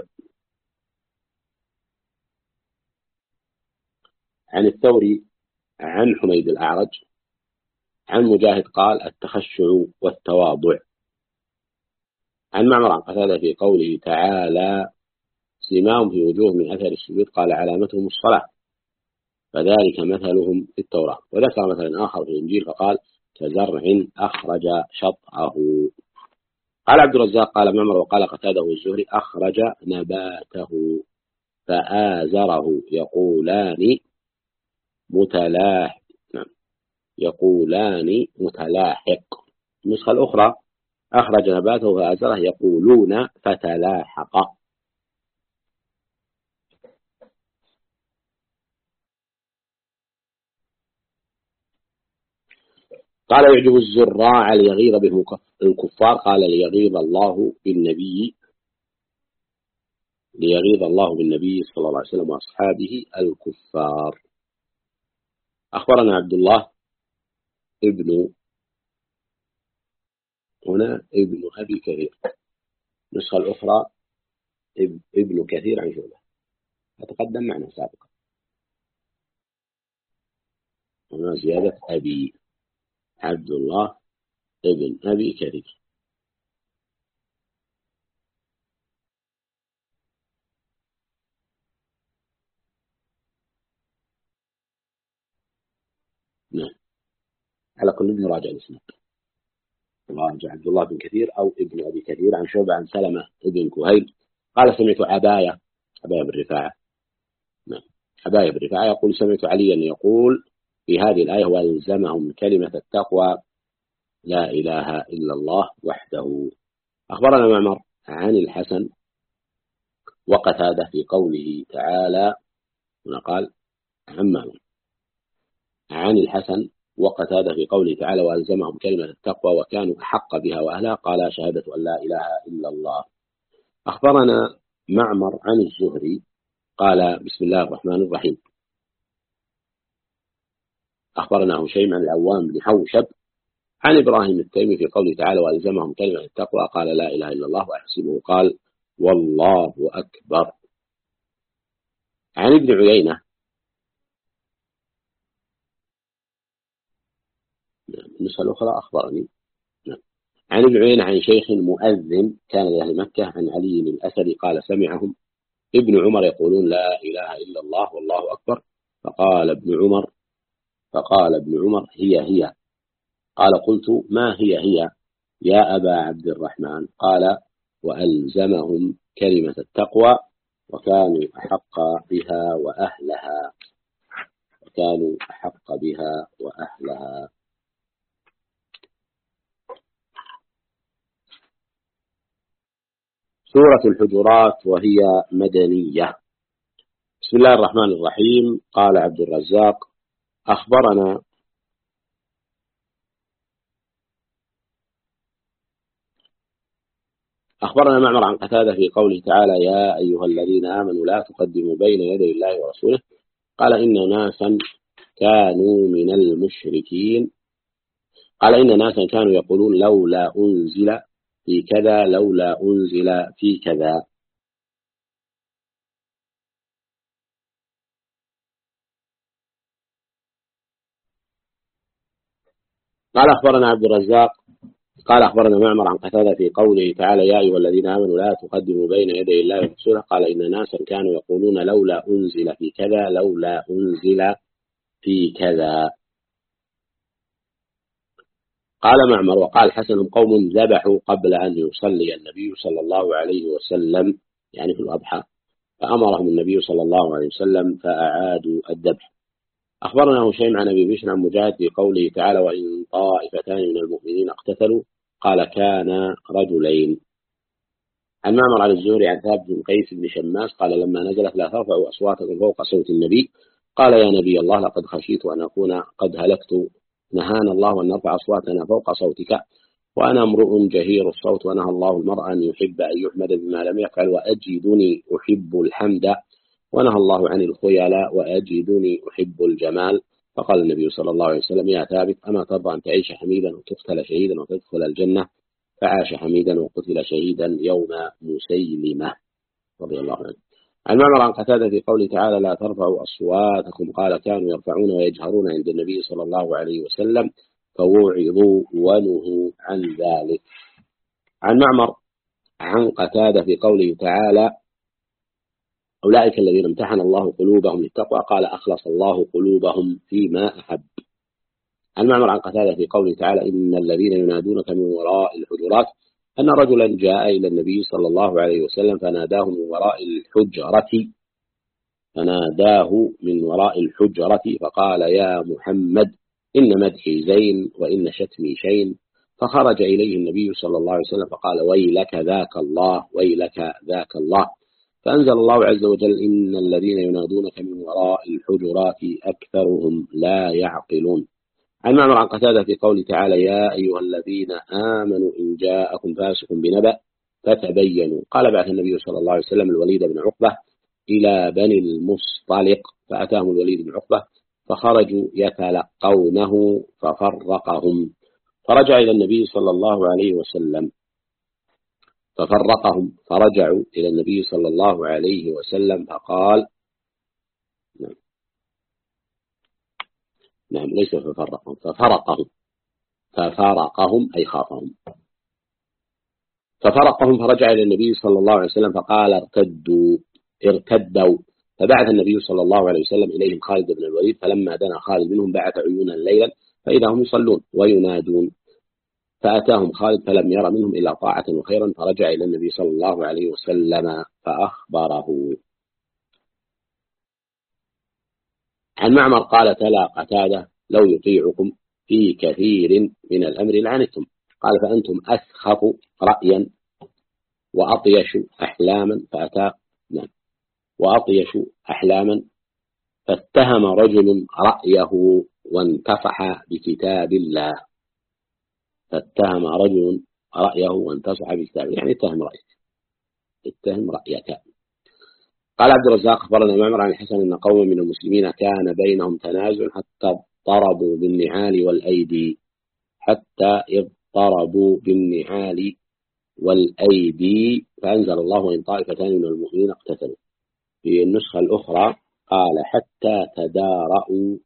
عن الثوري عن حميد الأعرج عن مجاهد قال التخشع والتواضع. عن معمر عن قتادة في قوله تعالى سيماهم في وجوههم من أثر السجود قال علامتهم الصلاة فذلك مثلهم في التوراة. وذكر مثلا آخر في الإنجيل فقال كزرع أخرج شطأه. قال عبد الرزاق قال معمر وقال قتاده الزهري أخرج نباته فآزره يقولان متلاحق. نعم، يقولان متلاحق. النسخة الأخرى أخرج نباته فآزره يقولون فتلاحق. قال يعجب الزراع ليغيظ بهم الكفار. قال ليغيظ الله بالنبي صلى الله عليه وسلم وأصحابه الكفار. أخبرنا عبد الله ابن أبي كثير. النسخة الأخرى ابن كثير عن شعبة، أتقدم معنا سابقا. هنا زيادة أبي عبد الله ابن أبي كثير. نعم، على كل نراجع الاسناد. راجع عبد الله بن كثير أو ابن أبي كثير عن شعبة عن سلمة ابن كهيل قال سمعت عباية بن رفاعة. نعم، عباية بن رفاعة يقول سمعت عليا يقول في هذه الآية والزمهم كلمة التقوى لا إله إلا الله وحده. أخبرنا معمر عن الحسن وقتادة في قوله تعالى، هنا قال عن الحسن وقتادة في قوله تعالى وألزمهم كلمة التقوى وكانوا أحق بها وأهلها قال شهادة أن لا إله إلا الله. أخبرنا معمر عن الزهري قال بسم الله الرحمن الرحيم. أخبرنا هشيم عن العوام بن حوشب عن إبراهيم التيمي في قوله تعالى وألزمهم كلمة التقوى قال لا إله إلا الله وأحسبه قال والله أكبر. عن ابن عيينة النسخة الأخرى أخبرني عن ابن عيينة عن شيخ مؤذن كان لأهل مكة عن علي الأسدي قال سمعهم ابن عمر يقولون لا إله إلا الله والله أكبر فقال ابن عمر هي. قال قلت ما هي يا أبا عبد الرحمن؟ قال وألزمهم كلمة التقوى وكانوا أحق بها وأهلها. سورة الحجرات وهي مدنية. بسم الله الرحمن الرحيم. قال عبد الرزاق أخبرنا معمر عن قتادة في قوله تعالى يا أيها الذين آمنوا لا تقدموا بين يدي الله ورسوله. قال إن ناسا كانوا من المشركين يقولون لولا أنزل في كذا لولا أنزل في كذا. قال أخبرنا عبد الرزاق قال أخبرنا معمر عن قتادة في قوله تعالى يا أيها الذين آمنوا لا تقدموا بين يدي الله ورسوله. قال إن ناسا كانوا يقولون لولا أنزل في كذا لولا أنزل في كذا. قال معمر وقال حسن قوم ذبحوا قبل أن يصلي النبي صلى الله عليه وسلم يعني في الأضحى فأمرهم النبي صلى الله عليه وسلم فأعادوا الذبح. أخبرنا هشيم عن أبي بشر عن مجاهد في قوله تعالى وإن طائفتان من المؤمنين اقتتلوا قال كان رجلين. عن معمر على الزهري عن ثابت بن قيس بن شماس قال لما نزلت لا ترفعوا أصواتكم فوق صوت النبي قال يا نبي الله لقد خشيت أن أكون قد هلكت نهانا الله أن نرفع أصواتنا فوق صوتك وأنا امرؤ جهير الصوت ونهى الله المرء أن يحب أن يحمد بما لم يفعل وأجدني أحب الحمد ونهى الله عن الخيلاء وأجدني أحب الجمال. فقال النبي صلى الله عليه وسلم يا ثابت أما ترضى أن تعيش حميدا وتقتل شهيدا وتدخل الجنة؟ فعاش حميدا وقتل شهيدا يوم مسيلمة رضي الله عنه. عن معمر عن قتادة في قوله تعالى لا ترفعوا أصواتكم قال كانوا يرفعون ويجهرون عند النبي صلى الله عليه وسلم فوعظوا ونهوا عن ذلك. عن معمر عن قتادة في قوله تعالى أولئك الذين امتحن الله قلوبهم للتقوى قال أخلص الله قلوبهم فيما أحب. عن معمر عن قتادة في قوله تعالى إن الذين ينادونك من وراء الحجرات أن رجلا جاء إلى النبي صلى الله عليه وسلم فناداه من وراء الحجرة فقال: يا محمد، إن مدحي زين وإن شتمي شين. فخرج إليه النبي صلى الله عليه وسلم فقال: ويلك ذاك الله، ويلك ذاك الله. فأنزل الله عز وجل: إن الذين ينادونك من وراء الحجرات أكثرهم لا يعقلون. عن معمر عن قتادة في قوله تعالى: يا أيها الذين آمنوا إن جاءكم فاسق بنبأ فتبينوا. قال: بعث النبي صلى الله عليه وسلم الوليد بن عقبة إلى بني المصطلق، فأتاهم الوليد بن عقبة فخرجوا يتلقونه ففرقهم، فرجع إلى النبي صلى الله عليه وسلم ففرقهم، فرجعوا إلى النبي صلى الله عليه وسلم فقال: نعم ليس ففرقهم، ففرقهم أي خافهم. ففرقهم فرجع إلى النبي صلى الله عليه وسلم فقال: ارتدوا. فبعث النبي صلى الله عليه وسلم إليهم خالد بن الوليد، فلما دنا خالد منهم بعث عيونا ليلا فإذا هم يصلون وينادون، فأتاهم خالد فلم ير منهم إلا طاعة وخيرا، فرجع إلى النبي صلى الله عليه وسلم فأخبره. عن معمر قال: تلا قتادة: لو يطيعكم في كثير من الأمر لعنتم. قال: فأنتم أسخف رأيا وأطيش أحلاما فاتهم رجل رأيه وانتصح بكتاب الله. يعني اتهم رأيك. قال عبد الرزاق: أخبرنا معمر عن الحسن أن قوما من المسلمين كان بينهم تنازع حتى اضطربوا بالنعال والأيدي فأنزل الله: وإن طائفتان من المؤمنين اقتتلوا. في النسخة الأخرى قال: حتى تدارأوا،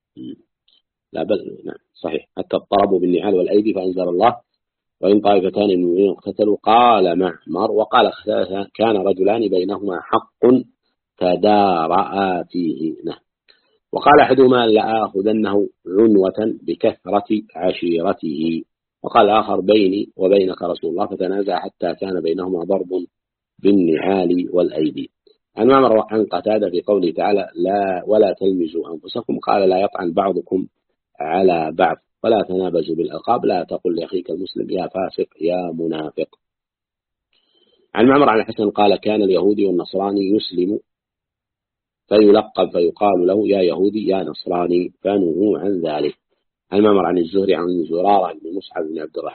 نعم صحيح، حتى اضطربوا بالنعال والأيدي فأنزل الله: وإن طائفتان من المؤمنين اقتتلوا. قال معمر: وقال كان رجلان بينهما حق تدارأ فيه. نعم. وقال أحدهما: لآخذنه عنوة بكثرة عشيرته. وقال آخر: بيني وبينك رسول الله. فتنازع حتى كان بينهما ضرب بالنعال والأيدي. عن معمر عن قتادة في قوله تعالى: ولا تلمزوا أنفسكم. قال: لا يطعن بعضكم على بعض ولا تنابزوا بالألقاب، لا تقل لأخيك المسلم يا فاسق يا منافق. عن معمر عن الحسن قال: كان اليهودي والنصراني يسلم فيلقب فيقال له: يا يهودي يا نصراني، فنهوا عن ذلك. عن معمر عن الزهري عن زرارة بن مصعب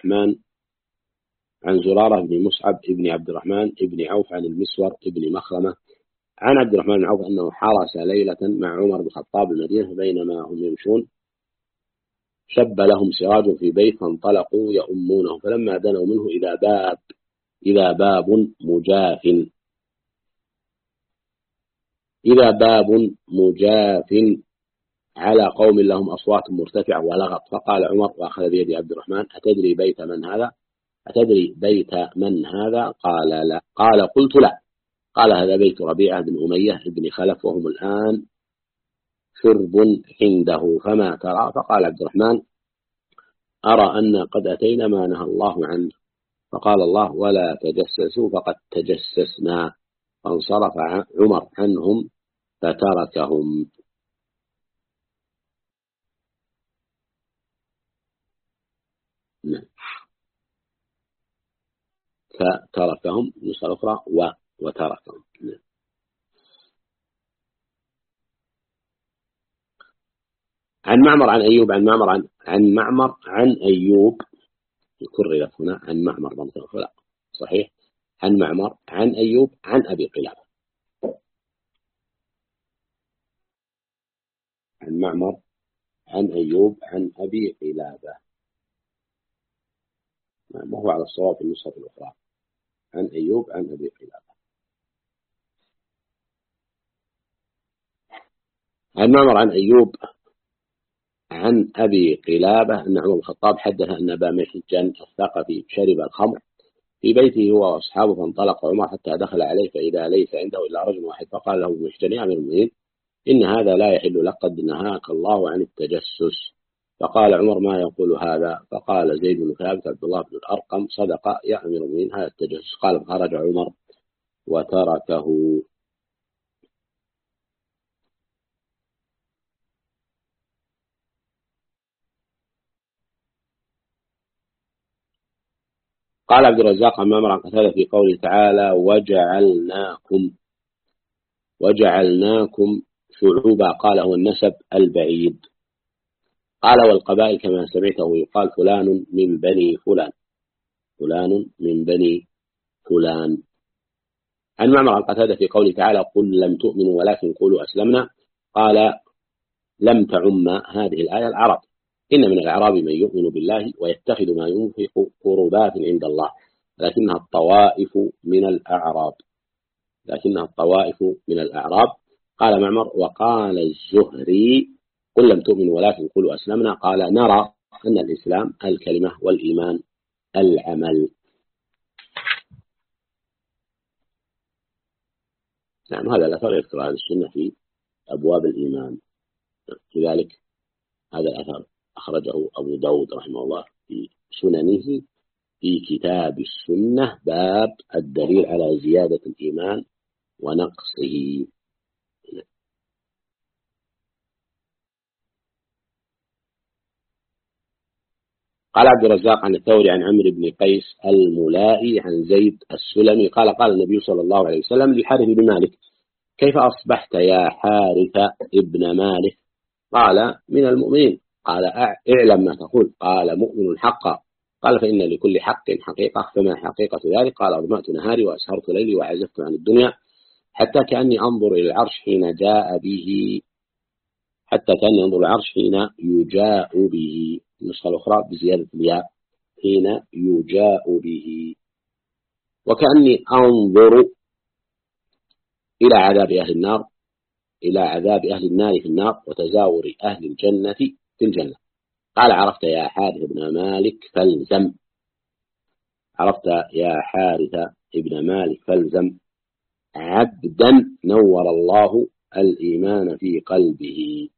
بن عبد الرحمن ابن عوف عن المسور ابن مخرمة عن عبد الرحمن بن عوف أنه حرس ليلة مع عمر بن الخطاب المدينة، فبينما هم يمشون شب لهم سراج في بيت فانطلقوا يؤمونه، فلما دنوا منه إذا باب مجاف على قوم لهم أصوات مرتفعة ولغط. فقال عمر وأخذ بيد عبد الرحمن: أتدري بيت من هذا؟ قال لا. قال: قلت لا. قال: هذا بيت ربيعة بن أمية بن خلف، وهم الآن شرب عنده، فما ترى؟ فقال عبد الرحمن: أرى أن قد أتينا ما نهى الله عنه. فقال الله: ولا تجسسوا فقد تجسسنا. فانصرف عمر عنهم فتركهم. نسخة أخرى وتركهم. عن معمر عن أيوب عن أيوب كررت هنا عن معمر لا صحيح. عن معمر عن أيوب عن أبي قلابة. عن معمر عن أيوب عن أبي قلابة، ما هو على الصواب في النسخة الأخرى. عن أيوب عن أبي قلابة. عن معمر عن أيوب عن أبي قلابة أن عمر بن الخطاب حدث أن أبا محجن الثقفي شرب الخمر في بيته هو وأصحابه، فانطلق عمر حتى دخل عليه فإذا ليس عنده إلا رجل واحد، فقال له محجن: يا أمير المؤمنين، إن هذا لا يحل لك، قد نهاك الله عن التجسس. فقال عمر: ما يقول هذا؟ فقال زيد بن ثابت: عبد الله بن الأرقم صدق يا أمير المؤمنين، هذا التجسس. قال: فخرج عمر وتركه. قال عبد الرزاق عن معمر عن قتادة في قوله تعالى: وجعلناكم شعوبا، قال: هو النسب البعيد. قال: والقبائل كما سمعته يقال فلان من بني فلان، فلان من بني فلان. عن معمر عن قتادة في قوله تعالى: قل لم تؤمنوا ولكن قولوا أسلمنا، قال: لم تعم هذه الآية العرب، إن من الأعراب من يؤمن بالله ويتخذ ما ينفق قربات عند الله، لكنها الطوائف من الأعراب، قال معمر: وقال الزهري: قل لم تؤمنوا ولكن قولوا أسلمنا، قال: نرى أن الإسلام الكلمة والإيمان العمل. نعم، هذا الأثر يذكر أهل السنة في أبواب الإيمان. لذلك هذا الأثر أخرجه أبو داود رحمه الله في سننه في كتاب السنة، باب الدليل على زيادة الإيمان ونقصه. قال عبد الرزاق عن الثوري عن عمرو بن قيس الملائي عن زيد السلمي قال: قال النبي صلى الله عليه وسلم للحارث بن مالك: كيف أصبحت يا حارث ابن مالك؟ قال: من المؤمنين. قال: اعلم ما تقول. قال: مؤمن حقا. قال: فإن لكل حق حقيقة، فما حقيقة ذلك؟ قال: أظمأت نهاري وأسهرت ليلي وعزفت عن الدنيا حتى كأني أنظر إلى العرش حين جاء به، يجاء به. النسخة الأخرى بزيادة الياء: حين يجاء به. وكأني أنظر إلى عذاب أهل النار في النار وتزاور أهل الجنة في الجنة. قال: عرفت يا حارث ابن مالك فالزم عبدا نور الله الإيمان في قلبه.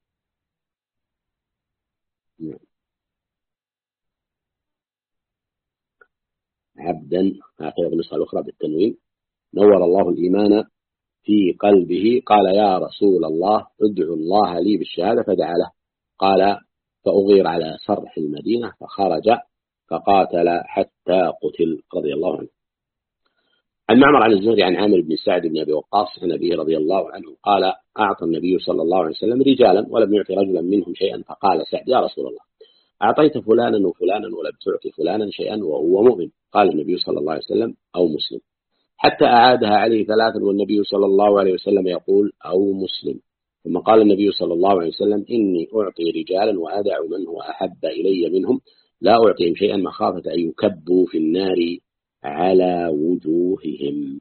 عبدا، هكذا بالنسخة الأخرى بالتنوين: نور الله الإيمان في قلبه. قال: يا رسول الله ادعو الله لي بالشهادة، فدعا له. قال: فأغير على سرح المدينة فخرج فقاتل حتى قتل، رضي الله عنه. عن معمر عن الزهري عن عامر بن سعد بن أبي وقاص عن أبيه رضي الله عنه قال: أعطى النبي صلى الله عليه وسلم رجالا ولم يعطي رجلا منهم شيئا، فقال سعد: يا رسول الله، أعطيت فلانا وفلانا ولم تعطي فلانا شيئا وهو مؤمن. قال النبي صلى الله عليه وسلم: أو مسلم. حتى أعادها عليه ثلاثا والنبي صلى الله عليه وسلم يقول: أو مسلم. ثم قال النبي صلى الله عليه وسلم: إني أعطي رجالا وأدع من هو أحب إلي منهم، لا أعطيهم شيئا مخافة أن يكبوا في النار على وجوههم.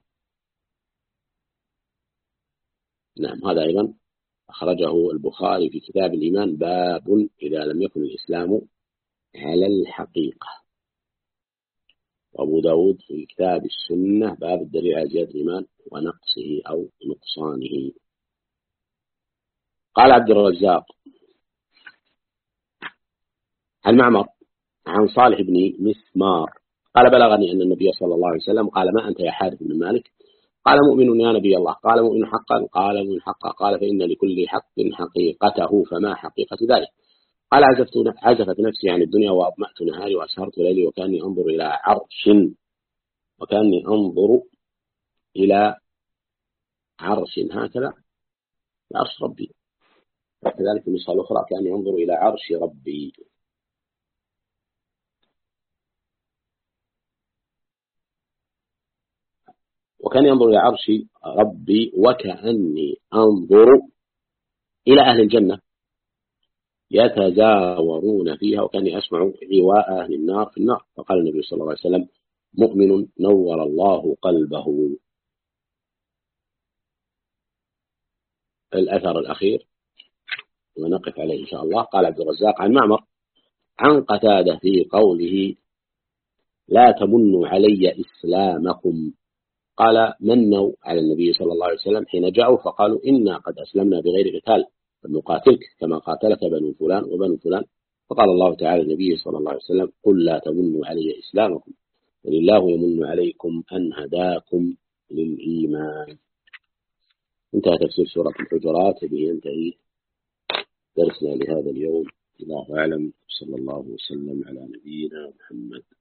نعم، هذا أيضا أخرجه البخاري في كتاب الإيمان، باب إذا لم يكن الإسلام على الحقيقة. وأبو داود في كتاب السنة، باب الدليل على زيادة الإيمان ونقصه أو نقصانه. قال عبد الرزاق عن معمر عن صالح بن مسمار قال: بلغني أن النبي صلى الله عليه وسلم قال: ما أنت يا حارث بن مالك؟ قال: مؤمن يا نبي الله. قال: مؤمن حقا؟ قال: مؤمن حقا. قال: فإن لكل حق حقيقته، فما حقيقة ذلك؟ قال: عزفت نفسي عن الدنيا وأظمأت نهاري وأسهرت ليلي وكأني أنظر إلى عرش هكذا، عرش ربي. وكذلك في النسخة الأخرى: كأني أنظر إلى عرش ربي. وكان ينظر إلى عرش ربي وكأني أنظر إلى أهل الجنة يتزاورون فيها وكأني أسمع عواء أهل النار في النار. فقال النبي صلى الله عليه وسلم: مؤمن نور الله قلبه. الأثر الأخير ونقف عليه إن شاء الله. قال عبد الرزاق عن معمر عن قتادة في قوله: لا تمنوا علي إسلامكم. قال: منوا على النبي صلى الله عليه وسلم حين جاءوا فقالوا: إنا قد أسلمنا بغير قتال، فنقاتلك كما قاتلك بنو فلان وبنو فلان. فقال الله تعالى لنبيه صلى الله عليه وسلم: قل لا تمنوا علي إسلامكم، بل الله يمن عليكم أن هداكم للإيمان. انتهى تفسير سورة الحجرات. به ينتهي درسنا لهذا اليوم. الله أعلم. صلى الله وسلم على نبينا محمد.